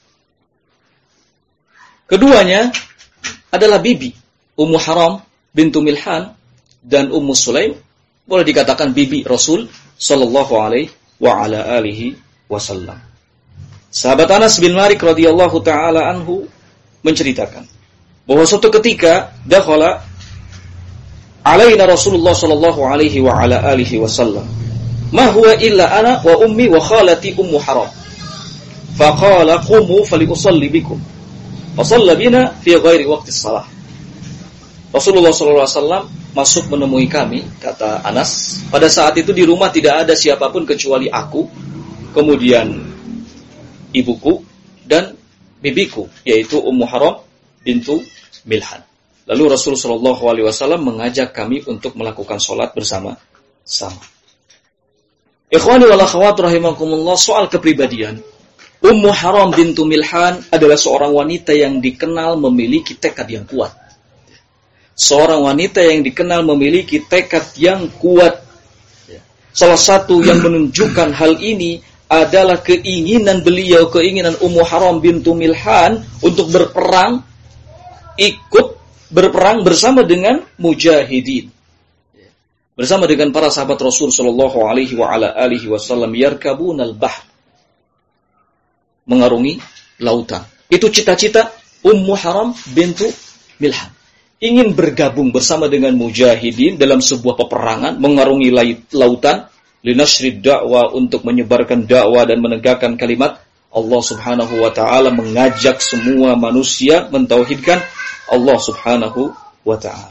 Keduanya adalah bibi Ummu Haram bintu Milhan dan Ummu Sulaim, boleh dikatakan bibi Rasul sallallahu alaihi wa ala alihi wasallam. Sahabat Anas bin Malik radhiyallahu taala anhu menceritakan bahwa suatu ketika dakhala alaina Rasulullah sallallahu alaihi wa ala alihi wasallam, ma huwa illa ana wa ummi wa khalati Ummu Haram. Faqala qumu faliusalli bikum. Fa shalla bina fi ghairi waqti shalah. Rasulullah sallallahu alaihi wasallam masuk menemui kami, kata Anas. Pada saat itu di rumah tidak ada siapapun kecuali aku, kemudian ibuku dan bibiku, yaitu Ummu Haram bintu Milhan. Lalu Rasul sallallahu alaihi wasallam mengajak kami untuk melakukan salat bersama-sama. Ikhwani wal akhwat rahimakumullah, soal kepribadian, Ummu Haram bintu Milhan adalah seorang wanita yang dikenal memiliki tekad yang kuat. Seorang wanita yang dikenal memiliki tekad yang kuat. Salah satu yang menunjukkan hal ini adalah keinginan beliau, keinginan Ummu Haram bintu Milhan untuk berperang, ikut berperang bersama dengan mujahidin, bersama dengan para sahabat Rasul sallallahu alaihi wa ala alihi wasallam, yarkabunal bahr, mengarungi lautan. Itu cita-cita Ummu Haram bintu Milhan, ingin bergabung bersama dengan mujahidin dalam sebuah peperangan, mengarungi lautan, linashrid da'wah, untuk menyebarkan dakwah dan menegakkan kalimat Allah Subhanahu wa taala, mengajak semua manusia mentauhidkan Allah Subhanahu wa taala.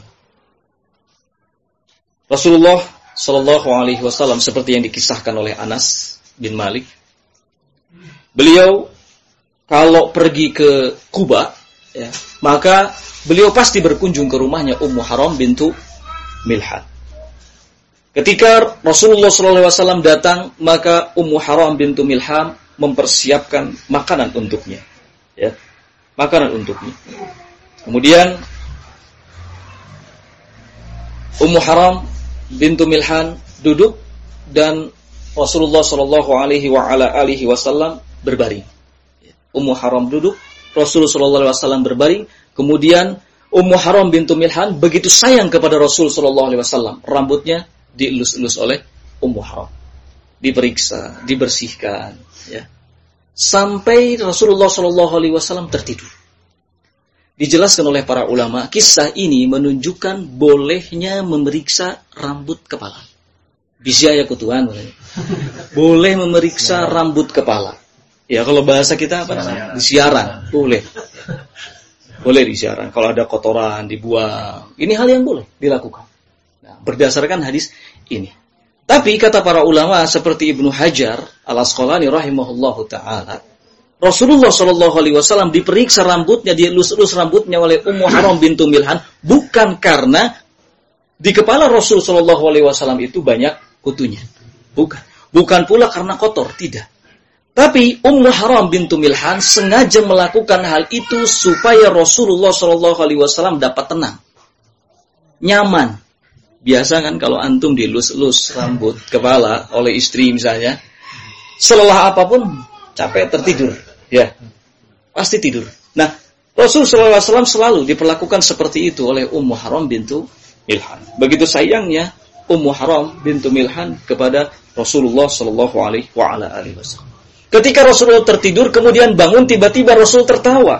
Rasulullah sallallahu alaihi wasallam seperti yang dikisahkan oleh Anas bin Malik, beliau kalau pergi ke Kuba, ya, maka beliau pasti berkunjung ke rumahnya Ummu Haram bintu Milhan. Ketika Rasulullah sallallahu alaihi wasallam datang, maka Ummu Haram bintu Milhan mempersiapkan makanan untuknya, ya, makanan untuknya. Kemudian Ummu Haram bintu Milhan duduk dan Rasulullah sallallahu alaihi wa ala alihi wasallam berbaring. Ummu Haram duduk, Rasulullah sallallahu alaihi wasallam berbaring. Kemudian Ummu Haram bintu Milhan begitu sayang kepada Rasul sallallahu alaihi wasallam, rambutnya dielus-elus oleh Ummu Haram, diperiksa, dibersihkan, ya, sampai Rasulullah sallallahu alaihi wasallam tertidur. Dijelaskan oleh para ulama, kisah ini menunjukkan bolehnya memeriksa rambut kepala. Bisa ya kutuan, boleh memeriksa rambut kepala. Ya, kalau bahasa kita apa namanya? Disiaran, boleh. Boleh disiaran. Kalau ada kotoran dibuang, ini hal yang boleh dilakukan. Nah, berdasarkan hadis ini. Tapi kata para ulama seperti Ibnu Hajar Al-Asqalani rahimahullahu taala, Rasulullah sallallahu alaihi wasallam diperiksa rambutnya, dielus-elus rambutnya oleh Ummu Haram bintu Milhan bukan karena di kepala Rasul sallallahu alaihi wasallam itu banyak kutunya. Bukan. Bukan pula karena kotor, tidak. Tapi Ummu Haram bintu Milhan sengaja melakukan hal itu supaya Rasulullah sallallahu alaihi wasallam dapat tenang, nyaman. Biasa kan kalau antum dielus-elus rambut kepala oleh istri misalnya, selelah apapun capek tertidur, ya, pasti tidur. Nah, Rasul sallallahu alaihi wasallam selalu diperlakukan seperti itu oleh Ummu Haram bintu Milhan. Begitu sayangnya Ummu Haram bintu Milhan kepada Rasulullah sallallahu alaihi wasallam. Ketika Rasulullah tertidur, kemudian bangun, tiba-tiba Rasul tertawa.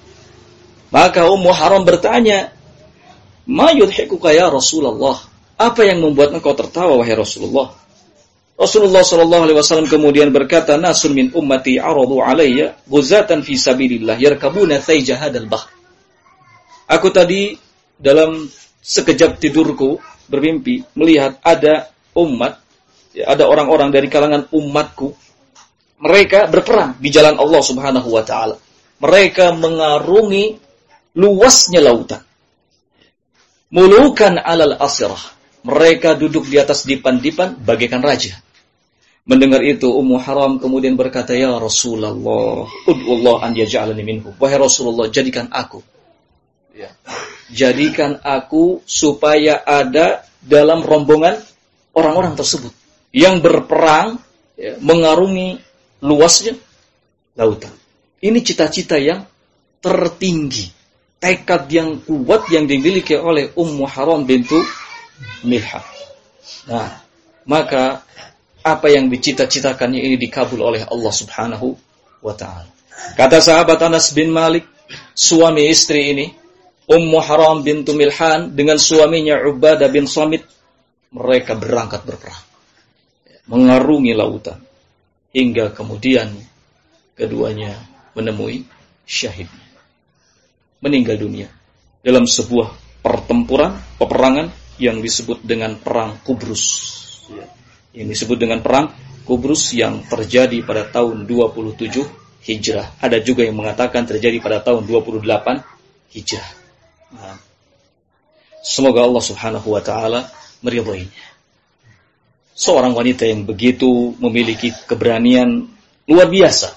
Maka Ummu Haram bertanya, "Ma yudhikuka ya Rasulullah?" Apa yang membuat engkau tertawa wahai Rasulullah? Rasulullah sallallahu alaihi wasallam kemudian berkata, "Nasun min ummati aradu alayya ghuzatan fi sabilillah yarkabuna thayja hadzal bahr." Aku tadi dalam sekejap tidurku bermimpi melihat ada umat, ya, ada orang-orang dari kalangan umatku, mereka berperang di jalan Allah Subhanahu wa taala. Mereka mengarungi luasnya lautan. Mulukan alal asirah. Mereka duduk di atas dipan-dipan bagaikan raja. Mendengar itu Ummu Haram kemudian berkata, ya Rasulullah, ud'ullah an yaj'alani minhum. Wahai Rasulullah, jadikan aku. Ya. Jadikan aku supaya ada dalam rombongan orang-orang tersebut yang berperang, ya, mengarungi luasnya lautan. Ini cita-cita yang tertinggi, tekad yang kuat yang dimiliki oleh Ummu Haram bintu Milhan. Nah, maka apa yang dicita-citakannya ini dikabul oleh Allah Subhanahu wa ta'ala. Kata sahabat Anas bin Malik, suami istri ini, Ummu Haram bintu Milhan dengan suaminya Ubadah bin Samit, mereka berangkat berperang, mengarungi lautan, hingga kemudian keduanya menemui syahid, meninggal dunia dalam sebuah pertempuran, peperangan yang disebut dengan Perang Kubrus. Yang disebut dengan Perang Kubrus yang terjadi pada tahun dua puluh tujuh Hijrah. Ada juga yang mengatakan terjadi pada tahun dua puluh delapan Hijrah. Nah, semoga Allah Subhanahu wa ta'ala meridhoinya. Seorang wanita yang begitu memiliki keberanian luar biasa,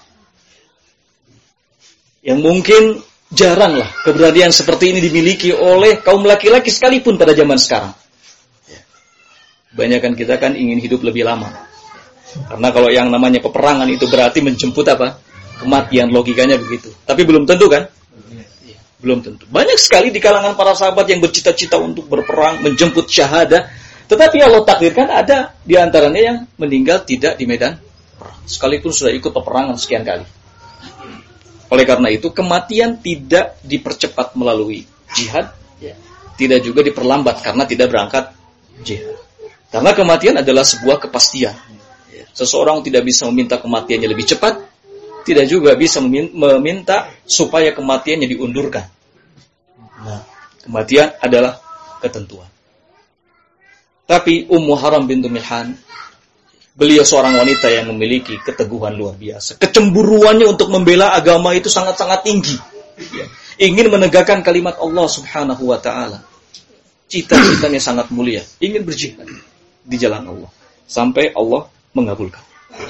yang mungkin jaranglah keberanian seperti ini dimiliki oleh kaum laki-laki sekalipun pada zaman sekarang. Banyakan kita kan ingin hidup lebih lama. Karena kalau yang namanya peperangan itu berarti menjemput apa? Kematian, logikanya begitu. Tapi belum tentu kan? Belum tentu. Banyak sekali di kalangan para sahabat yang bercita-cita untuk berperang, menjemput syahadah. Tetapi Allah takdirkan ada di antaranya yang meninggal tidak di medan perang. Sekalipun sudah ikut peperangan sekian kali. Oleh karena itu, kematian tidak dipercepat melalui jihad, ya. Tidak juga diperlambat karena tidak berangkat jihad. Karena kematian adalah sebuah kepastian. Seseorang tidak bisa meminta kematiannya lebih cepat, tidak juga bisa meminta supaya kematiannya diundurkan. Nah, kematian adalah ketentuan. Tapi Ummu Haram bintu Milhan, beliau seorang wanita yang memiliki keteguhan luar biasa. Kecemburuannya untuk membela agama itu sangat-sangat tinggi. Ingin menegakkan kalimat Allah Subhanahu wa ta'ala. Cita-citanya sangat mulia. Ingin berjihad di jalan Allah. Sampai Allah mengabulkan.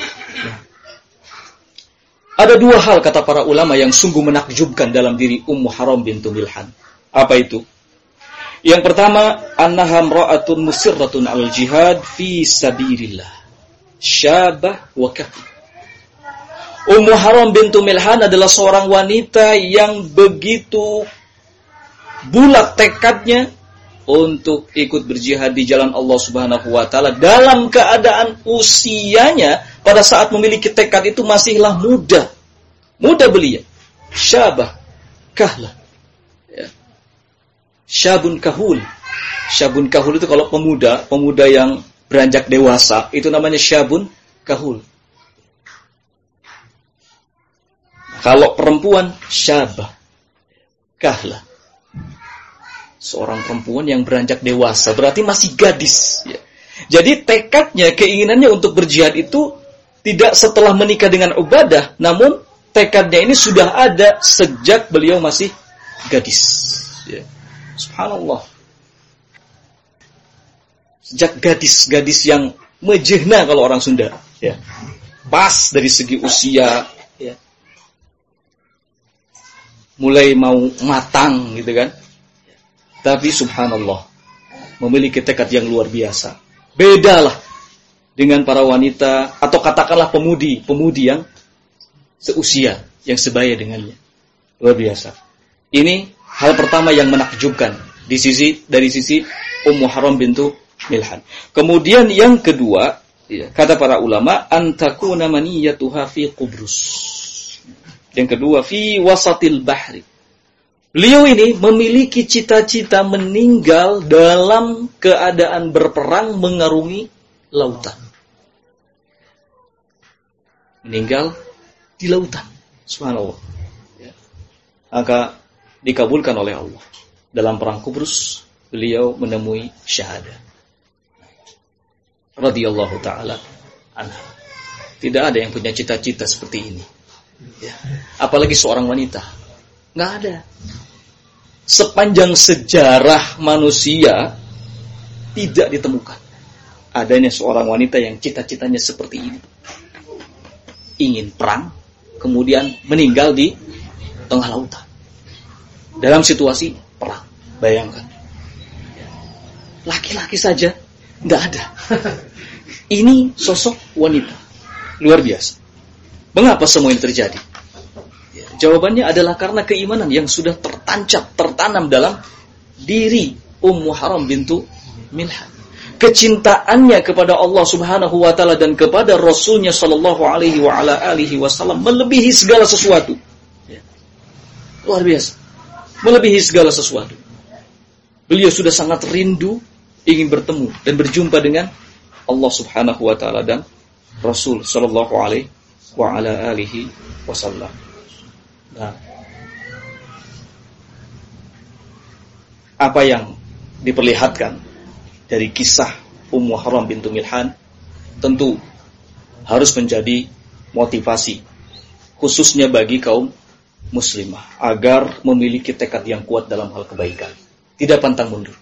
Ada dua hal kata para ulama yang sungguh menakjubkan dalam diri Ummu Haram bintu Milhan. Apa itu? Yang pertama, annaha imra'atun musirratun 'alal jihad fi sabilillah. Syabah wa kahf. Ummu Haram bintu Milhan adalah seorang wanita yang begitu bulat tekadnya untuk ikut berjihad di jalan Allah Subhanahu wa ta'ala dalam keadaan usianya pada saat memiliki tekad itu masihlah muda. Muda belia. Syabah kahlah. Ya. Syabun kahul. Syabun kahul itu kalau pemuda, pemuda yang beranjak dewasa, itu namanya syabun kahul. Kalau perempuan, syabah kahlah. Seorang perempuan yang beranjak dewasa, berarti masih gadis. Ya. Jadi tekadnya, keinginannya untuk berjihad itu tidak setelah menikah dengan Ubadah, namun tekadnya ini sudah ada sejak beliau masih gadis. Ya. Subhanallah. Sejak gadis-gadis yang mejehna kalau orang Sunda. Ya. Pas dari segi usia. Ya. Mulai mau matang gitu kan. Tapi subhanallah, memiliki tekad yang luar biasa. Bedalah dengan para wanita, atau katakanlah pemudi, pemudi yang seusia, yang sebaya dengannya. Luar biasa. Ini hal pertama yang menakjubkan di sisi dari sisi Ummu Haram bintu Milhan. Kemudian yang kedua, ya, kata para ulama, antakuna maniyatuha fi Qubrus. Yang kedua, fi wasatil bahri. Beliau ini memiliki cita-cita meninggal dalam keadaan berperang mengarungi lautan. Meninggal di lautan. Subhanallah. Ya. Maka dikabulkan oleh Allah. Dalam perang Qubrus, beliau menemui syahadah. Radhiyallahu ta'ala anha. Tidak ada yang punya cita-cita seperti ini. Ya. Apalagi seorang wanita. Nggak ada. sepanjang sejarah manusia tidak ditemukan adanya seorang wanita yang cita-citanya seperti ini. Ingin perang, kemudian meninggal di tengah lautan. Dalam situasi perang. Bayangkan. Laki-laki saja nggak ada. Ini sosok wanita. Luar biasa. Mengapa semua ini terjadi? Ya, jawabannya adalah karena keimanan yang sudah tertancap, tertanam dalam diri Ummu Haram bintu Milhan. Kecintaannya kepada Allah Subhanahu wa taala dan kepada Rasulnya sallallahu alaihi wa ala alihi wasallam melebihi segala sesuatu. Ya. Luar biasa. Melebihi segala sesuatu. Beliau sudah sangat rindu ingin bertemu dan berjumpa dengan Allah Subhanahu wa taala dan Rasul sallallahu alaihi wa ala alihi wasallam. Nah, apa yang diperlihatkan dari kisah Ummu Haram bintu Milhan tentu harus menjadi motivasi khususnya bagi kaum muslimah agar memiliki tekad yang kuat dalam hal kebaikan, tidak pantang mundur.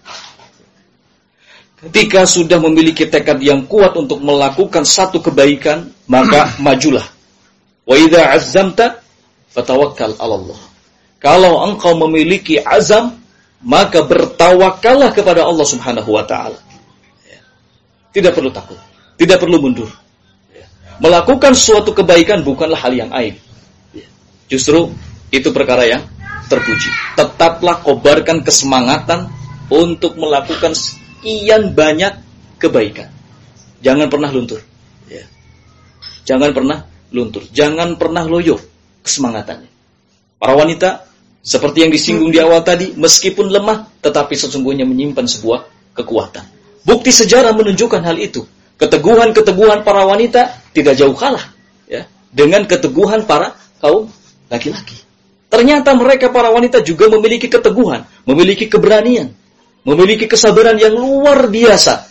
Ketika sudah memiliki tekad yang kuat untuk melakukan satu kebaikan, maka majulah. Wa idza azamta fatawakkal 'ala Allah. Kalau engkau memiliki azam, maka bertawakallah kepada Allah Subhanahu wa taala. Tidak perlu takut, tidak perlu mundur. Melakukan suatu kebaikan bukanlah hal yang aib. Justru itu perkara yang terpuji. Tetaplah kobarkan kesemangatan untuk melakukan sekian banyak kebaikan. Jangan pernah luntur. Jangan pernah luntur. Jangan pernah loyo kesemangatannya. Para wanita, seperti yang disinggung di awal tadi, meskipun lemah, tetapi sesungguhnya menyimpan sebuah kekuatan. Bukti sejarah menunjukkan hal itu. Keteguhan-keteguhan para wanita tidak jauh kalah ya, dengan keteguhan para kaum laki-laki. Ternyata mereka para wanita juga memiliki keteguhan, memiliki keberanian, memiliki kesabaran yang luar biasa.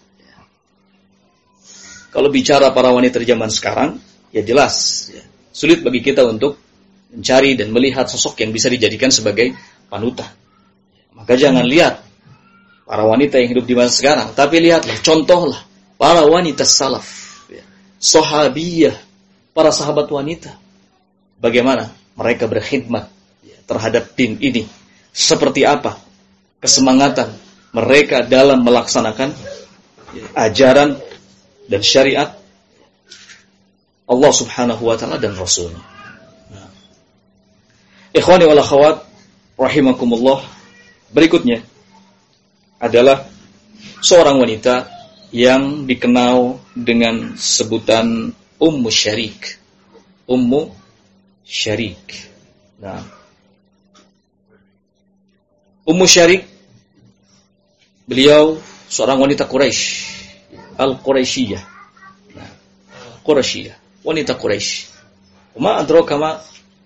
Kalau bicara para wanita di zaman sekarang, ya jelas ya, sulit bagi kita untuk mencari dan melihat sosok yang bisa dijadikan sebagai panutan. Maka jangan lihat para wanita yang hidup di masa sekarang, tapi lihatlah, contohlah para wanita salaf, ya, sahabiyah, para sahabat wanita. Bagaimana mereka berkhidmat ya, terhadap din ini. Seperti apa kesemangatan mereka dalam melaksanakan ya, ajaran dan syariat Allah Subhanahu wa taala dan Rasulnya. Nah. Ikhwani wal akhwat rahimakumullah, berikutnya adalah seorang wanita yang dikenal dengan sebutan Ummu Syarik. Ummu Syarik. Nah, Ummu Syarik, beliau seorang wanita Quraisy, Al-Quraisyiyah. Nah, Quraisyiyah, wanita Quraisy. Ma adraka ma?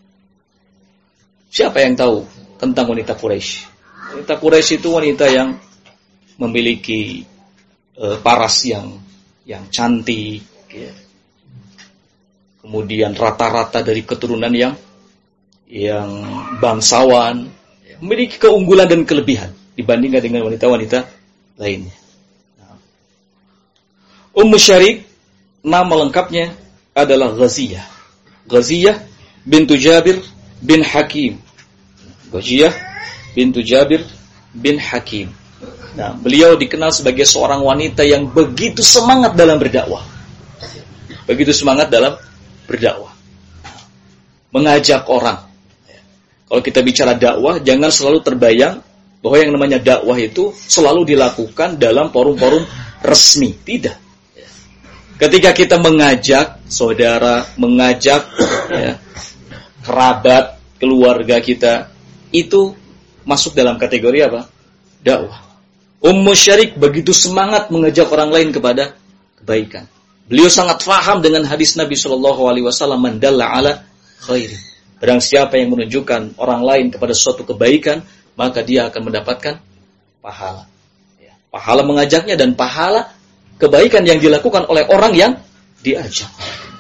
Siapa yang tahu tentang wanita Quraisy? Wanita Quraisy itu wanita yang memiliki uh, paras yang yang cantik, ya. Kemudian rata-rata dari keturunan yang yang bangsawan, ya. Memiliki keunggulan dan kelebihan dibandingkan dengan wanita-wanita lainnya. Nah. Ummu Syarik, nama lengkapnya adalah Ghaziyah. Ghaziyah bintu Jabir bin Hakim. Ghaziyah bintu Jabir bin Hakim. Nah, beliau dikenal sebagai seorang wanita yang begitu semangat dalam berdakwah. Begitu semangat dalam berdakwah. Mengajak orang. Kalau kita bicara dakwah, jangan selalu terbayang bahwa yang namanya dakwah itu selalu dilakukan dalam forum-forum resmi. Tidak. Ketika kita mengajak saudara, mengajak ya, kerabat, keluarga kita, itu masuk dalam kategori apa? Dakwah. Ummu Syarik begitu semangat mengajak orang lain kepada kebaikan. Beliau sangat faham dengan hadis Nabi shallallahu alaihi wasallam, man dalla ala khairin. Barang siapa yang menunjukkan orang lain kepada suatu kebaikan, maka dia akan mendapatkan pahala. Ya, pahala mengajaknya dan pahala kebaikan yang dilakukan oleh orang yang diajak.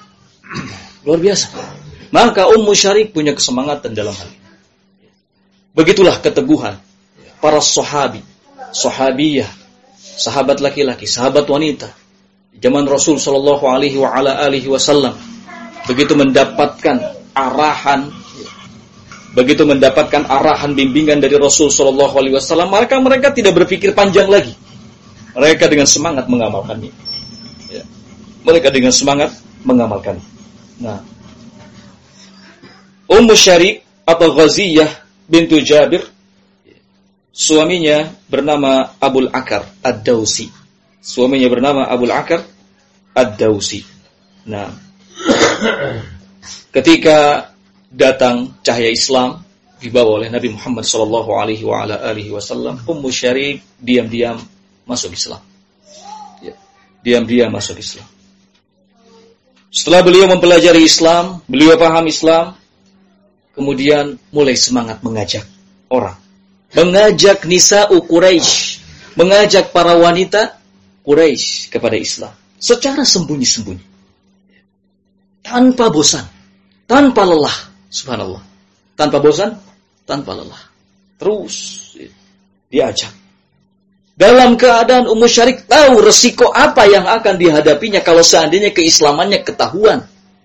Luar biasa. Maka Ummu Syarik punya kesemangatan dalam hal ini. Begitulah keteguhan para sahabi, sahabiyah, sahabat laki-laki, sahabat wanita di zaman Rasul sallallahu alaihi wa ala alihi wasallam. Begitu mendapatkan arahan, begitu mendapatkan arahan bimbingan dari Rasul sallallahu alaihi wasallam, maka mereka tidak berpikir panjang lagi. Mereka dengan semangat mengamalkannya. Ya. Mereka dengan semangat mengamalkannya. Nah, Ummu Syarik atau Ghaziyah bintu Jabir, suaminya bernama Abul Akar Ad-Dausi. Suaminya bernama Abul Akar Ad-Dausi. Nah, ketika datang cahaya Islam dibawa oleh Nabi Muhammad sallallahu alaihi wa ala alihi wasallam, Ummu Syarik diam-diam masuk Islam. Ya, diam-diam masuk Islam. Setelah beliau mempelajari Islam, beliau paham Islam, kemudian mulai semangat mengajak orang. Mengajak nisa'u Quraisy, mengajak para wanita Quraisy kepada Islam secara sembunyi-sembunyi. Tanpa bosan, tanpa lelah, subhanallah. Tanpa bosan, tanpa lelah. Terus diajak. Dalam keadaan Ummu Syarik tahu resiko apa yang akan dihadapinya kalau seandainya keislamannya ketahuan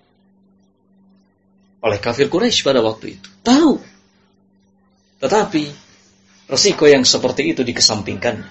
oleh kafir Quraisy pada waktu itu. Tahu. Tetapi resiko yang seperti itu dikesampingkannya.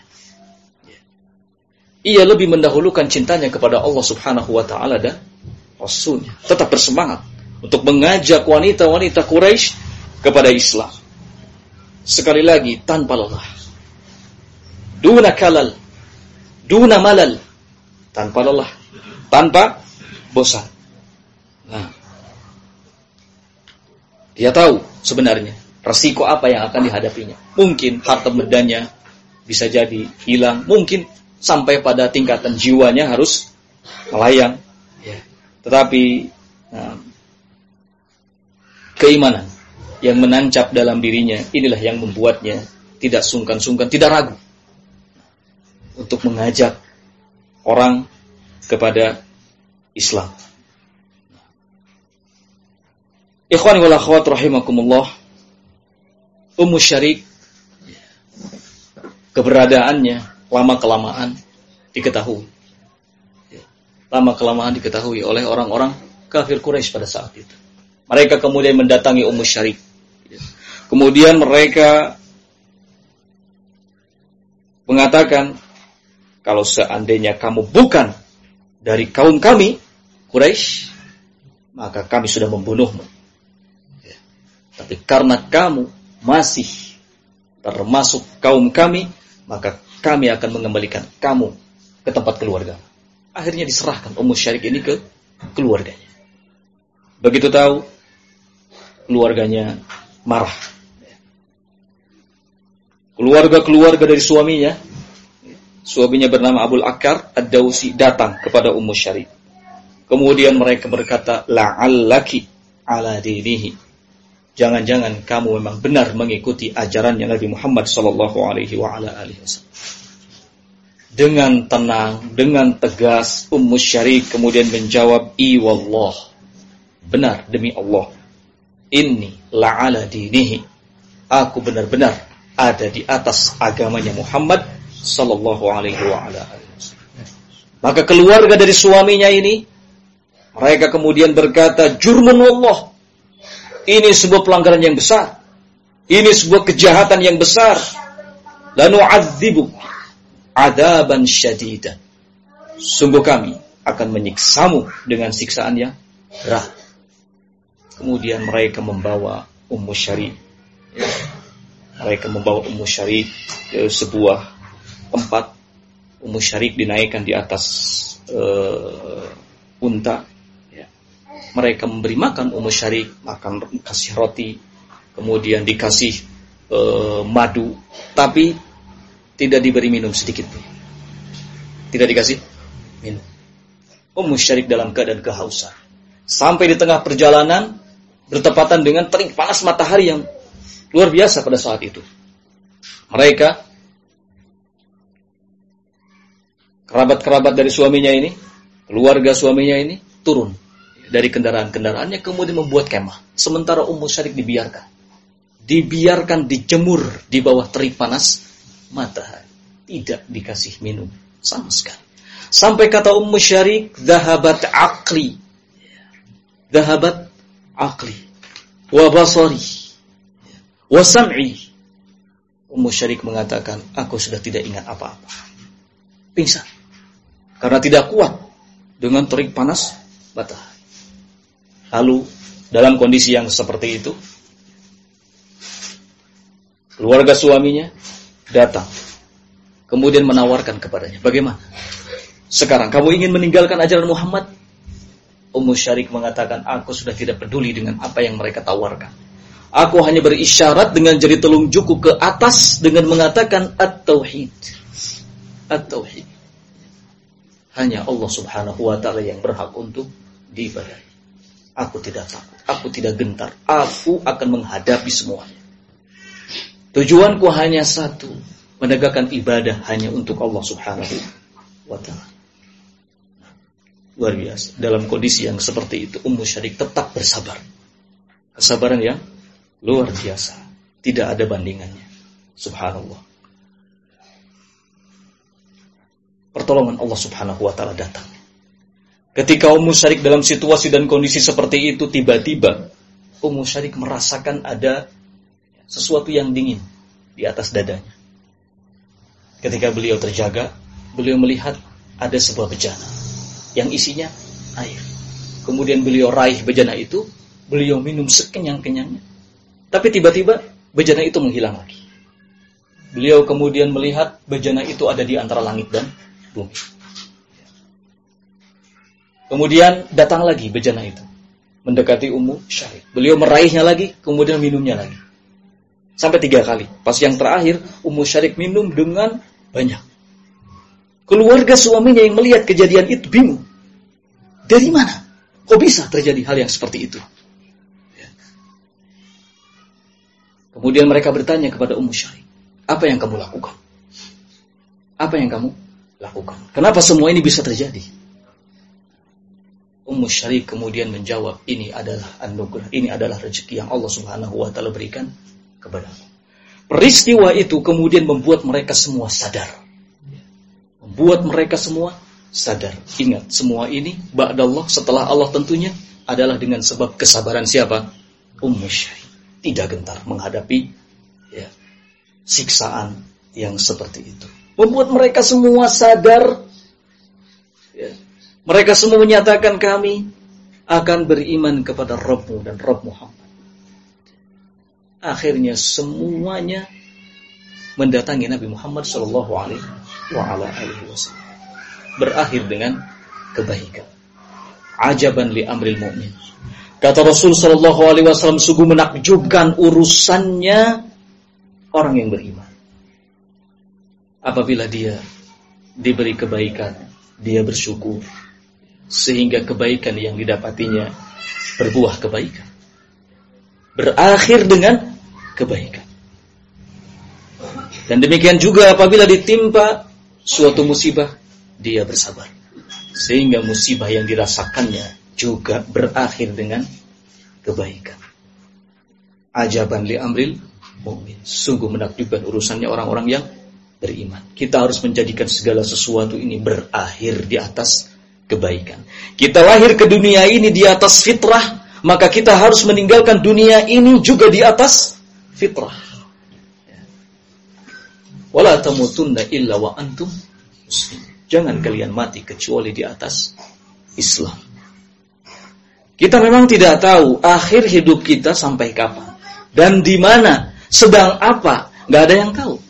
Ia lebih mendahulukan cintanya kepada Allah Subhanahu wa taala dan Rasulnya. Tetap bersemangat untuk mengajak wanita-wanita Quraisy kepada Islam. Sekali lagi tanpa lelah. Duna kalal, duna malal, tanpa lelah, tanpa bosan. Nah, dia tahu sebenarnya resiko apa yang akan dihadapinya. Mungkin harta bendanya bisa jadi hilang, mungkin sampai pada tingkatan jiwanya harus melayang. Ya. Tetapi nah, keimanan yang menancap dalam dirinya inilah yang membuatnya tidak sungkan-sungkan, tidak ragu untuk mengajak orang kepada Islam. Ikhwani wal akhwat rahimakumullah, Ummu Syarik keberadaannya lama-kelamaan diketahui. Lama-kelamaan diketahui oleh orang-orang kafir Quraisy pada saat itu. Mereka kemudian mendatangi Ummu Syarik. Kemudian mereka mengatakan, kalau seandainya kamu bukan dari kaum kami, Quraisy, maka kami sudah membunuhmu. Ya. Tapi karena kamu masih termasuk kaum kami, maka kami akan mengembalikan kamu ke tempat keluarga. Akhirnya diserahkan Ummu Syarik ini ke keluarganya. Begitu tahu, keluarganya marah. Keluarga-keluarga dari suaminya, suaminya bernama Abul Akar Ad-Dausi, datang kepada Ummu Syarik. Kemudian mereka berkata, la'allaki ala dinihi. Jangan-jangan kamu memang benar mengikuti ajarannya Nabi Muhammad sallallahu alaihi wa ala alihi wasallam. Dengan tenang, dengan tegas, Ummu Syarik kemudian menjawab, I wallah, benar demi Allah, inni la'ala dinihi, aku benar-benar ada di atas agamanya Muhammad sallallahu alaihi wa ala alihi wasallam. Maka keluarga dari suaminya ini, mereka kemudian berkata, jurmun wallah, ini sebuah pelanggaran yang besar, ini sebuah kejahatan yang besar, lanu'adzibuk adaban syadidan, sungguh kami akan menyiksamu dengan siksaan yang berat. Kemudian mereka membawa Ummu Syarik, mereka membawa Ummu Syarik ke sebuah tempat. Ummu Syarik dinaikkan di atas uh, unta. Ya. Mereka memberi makan Ummu Syarik, makan, kasih roti, kemudian dikasih uh, madu, tapi tidak diberi minum sedikit pun. Tidak dikasih minum. Ummu Syarik dalam keadaan kehausan. Sampai di tengah perjalanan bertepatan dengan terik panas matahari yang luar biasa pada saat itu. Mereka, kerabat-kerabat dari suaminya ini, keluarga suaminya ini, turun dari kendaraan-kendaraannya, kemudian membuat kemah. Sementara Ummu Syarik dibiarkan dibiarkan dijemur di bawah terik panas matahari, tidak dikasih minum sama sekali. Sampai kata Ummu Syarik, "Dhahabat aqli." Dhahabat aqli wa basari wa sam'i. Ummu Syarik mengatakan, aku sudah tidak ingat apa-apa. Pingsan. Karena tidak kuat dengan terik panas matahari. Lalu dalam kondisi yang seperti itu, keluarga suaminya datang, kemudian menawarkan kepadanya, bagaimana? Sekarang kamu ingin meninggalkan ajaran Muhammad? Ummu Syarik mengatakan, aku sudah tidak peduli dengan apa yang mereka tawarkan. Aku hanya berisyarat dengan jari telunjukku ke atas dengan mengatakan at-tauhid. At-tauhid. Hanya Allah Subhanahu wa taala yang berhak untuk diibadahi. Aku tidak takut, aku tidak gentar. Aku akan menghadapi semuanya. Tujuanku hanya satu, menegakkan ibadah hanya untuk Allah Subhanahu wa taala. Luar biasa. Dalam kondisi yang seperti itu, Ummu Syarik tetap bersabar. Kesabaran yang luar biasa. Tidak ada bandingannya. Subhanallah. Pertolongan Allah Subhanahu wa taala datang. Ketika Ummu Syarik dalam situasi dan kondisi seperti itu, tiba-tiba Ummu Syarik merasakan ada sesuatu yang dingin di atas dadanya. Ketika beliau terjaga, beliau melihat ada sebuah bejana yang isinya air. Kemudian beliau raih bejana itu, beliau minum sekenyang-kenyangnya. Tapi tiba-tiba bejana itu menghilang lagi. Beliau kemudian melihat bejana itu ada di antara langit dan bumi. Kemudian datang lagi bejana itu, mendekati Ummu Syarik. Beliau meraihnya lagi, kemudian minumnya lagi. Sampai tiga kali. Pas yang terakhir, Ummu Syarik minum dengan banyak. Keluarga suaminya yang melihat kejadian itu bingung. Dari mana? Kok bisa terjadi hal yang seperti itu? Ya. Kemudian mereka bertanya kepada Ummu Syarik, apa yang kamu lakukan? Apa yang kamu lakukan? Kenapa semua ini bisa terjadi? Ummu Syarik kemudian menjawab, ini adalah anugerah, ini adalah rezeki yang Allah Subhanahu wa taala berikan kepadamu. Peristiwa itu kemudian membuat mereka semua sadar. Membuat mereka semua sadar. Ingat, semua ini ba'dallah, setelah Allah tentunya, adalah dengan sebab kesabaran siapa? Ummu Syarik. Tidak gentar menghadapi ya, siksaan yang seperti itu. Membuat mereka semua sadar. Ya. Mereka semua menyatakan, kami akan beriman kepada Rabbmu dan Rabb Muhammad. Akhirnya semuanya mendatangi Nabi Muhammad sallallahu alaihi wasallam. Berakhir dengan kebaikan. Ajaban li amril mu'min. Kata Rasul sallallahu alaihi wasallam, sungguh menakjubkan urusannya orang yang beriman. Apabila dia diberi kebaikan, dia bersyukur, sehingga kebaikan yang didapatinya berbuah kebaikan. Berakhir dengan kebaikan. Dan demikian juga apabila ditimpa suatu musibah, dia bersabar. Sehingga musibah yang dirasakannya juga berakhir dengan kebaikan. Ajaban li amril mu'min. Sungguh menakjubkan urusannya orang-orang yang beriman. Kita harus menjadikan segala sesuatu ini berakhir di atas kebaikan. Kita lahir ke dunia ini di atas fitrah, maka kita harus meninggalkan dunia ini juga di atas fitrah. Wala tamutunna illa wa antum muslimun. Jangan kalian mati kecuali di atas Islam. Kita memang tidak tahu akhir hidup kita sampai kapan dan di mana, sedang apa, nggak ada yang tahu.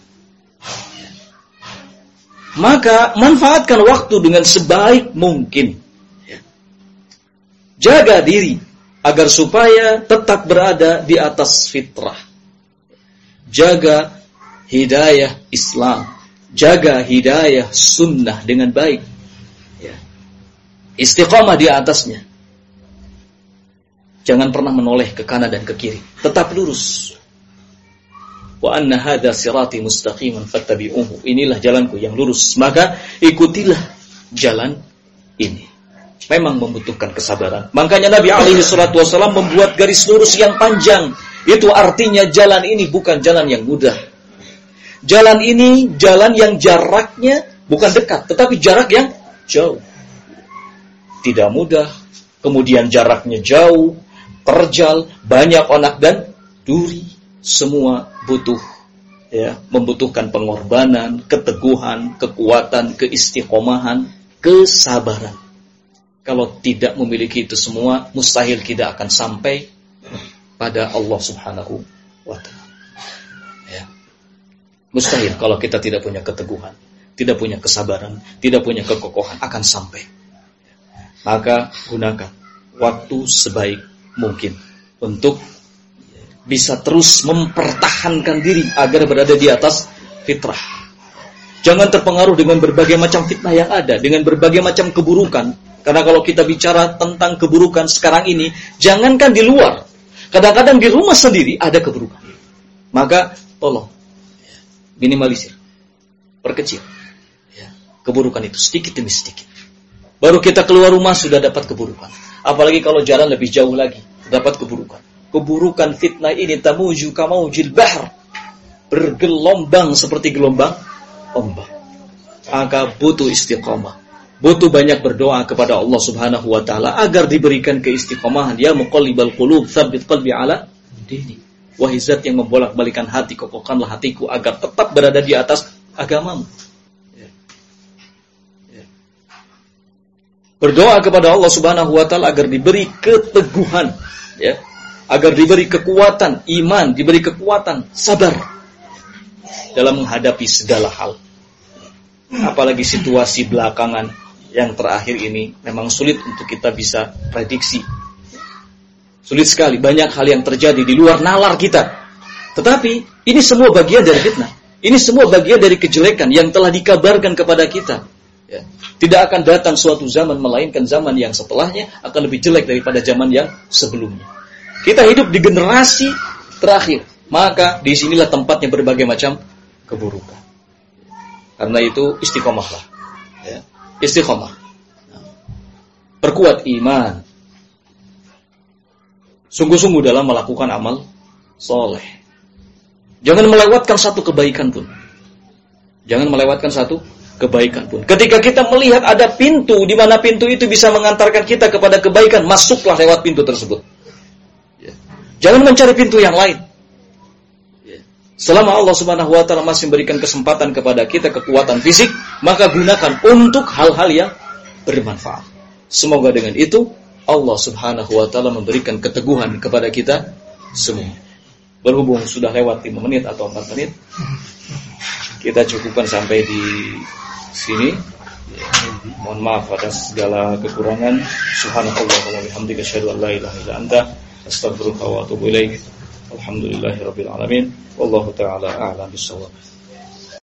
Maka manfaatkan waktu dengan sebaik mungkin. Jaga diri agar supaya tetap berada di atas fitrah. Jaga hidayah Islam, jaga hidayah sunnah dengan baik, ya. Istiqamah di atasnya. Jangan pernah menoleh ke kanan dan ke kiri, tetap lurus. Wa anna hadza sirati mustaqiman fattabi'uhu. Inilah jalanku yang lurus, maka ikutilah jalan ini. Memang membutuhkan kesabaran. Makanya Nabi alaihi salatu wasallam membuat garis lurus yang panjang Itu artinya jalan ini bukan jalan yang mudah. Jalan ini jalan yang jaraknya bukan dekat, tetapi jarak yang jauh. Tidak mudah, kemudian jaraknya jauh, terjal, banyak onak dan duri. Semua butuh, ya, membutuhkan pengorbanan, keteguhan, kekuatan, keistiqomahan, kesabaran. Kalau tidak memiliki itu semua, mustahil kita akan sampai pada Allah Subhanahu wa Ta'ala. Ya. Mustahil kalau kita tidak punya keteguhan, tidak punya kesabaran, tidak punya kekokohan, akan sampai. Maka gunakan waktu sebaik mungkin untuk bisa terus mempertahankan diri agar berada di atas fitrah. Jangan terpengaruh dengan berbagai macam fitnah yang ada, dengan berbagai macam keburukan. Karena kalau kita bicara tentang keburukan sekarang ini, jangankan di luar, kadang-kadang di rumah sendiri ada keburukan. Maka tolong minimalisir, perkecil ya, keburukan itu sedikit demi sedikit. Baru kita keluar rumah sudah dapat keburukan. Apalagi kalau jalan lebih jauh lagi, dapat keburukan. Keburukan fitnah ini tamuju kamaujil bahr, bergelombang seperti gelombang ombak. Maka butuh istiqamah, butuh banyak berdoa kepada Allah Subhanahu wa Ta'ala agar diberikan keistiqamahan. Ya muqallibal qulub tsabbit qalbi ala dini. Wahai zat yang membolak-balikan hati, kokohkanlah hatiku agar tetap berada di atas agamamu. Ya. Ya. Berdoa kepada Allah Subhanahu wa Ta'ala agar diberi keteguhan, ya, agar diberi kekuatan iman, diberi kekuatan sabar dalam menghadapi segala hal. Apalagi situasi belakangan yang terakhir ini memang sulit untuk kita bisa prediksi. Sulit sekali, banyak hal yang terjadi di luar nalar kita. Tetapi ini semua bagian dari fitnah. Ini semua bagian dari kejelekan yang telah dikabarkan kepada kita. Ya. Tidak akan datang suatu zaman melainkan zaman yang setelahnya akan lebih jelek daripada zaman yang sebelumnya. Kita hidup di generasi terakhir, maka disinilah tempatnya berbagai macam keburukan. Karena itu istiqomahlah, ya. Istiqomah, perkuat iman, sungguh-sungguh dalam melakukan amal soleh. Jangan melewatkan satu kebaikan pun. Jangan melewatkan satu kebaikan pun. Ketika kita melihat ada pintu di mana pintu itu bisa mengantarkan kita kepada kebaikan, masuklah lewat pintu tersebut. Jangan mencari pintu yang lain. Selama Allah Subhanahu wa Ta'ala masih memberikan kesempatan kepada kita kekuatan fisik, maka gunakan untuk hal-hal yang bermanfaat. Semoga dengan itu Allah Subhanahu wa Ta'ala memberikan keteguhan kepada kita semua. Berhubung sudah lewat lima menit atau empat menit, kita cukupkan sampai di sini. Mohon maaf atas segala kekurangan. Subhanallah wa bihamdika asyhadu an la ilaha illa anta astaghfiruka wa atubu ilaik. Alhamdulillahirabbil alamin. Wallahu taala a'lam bissawab.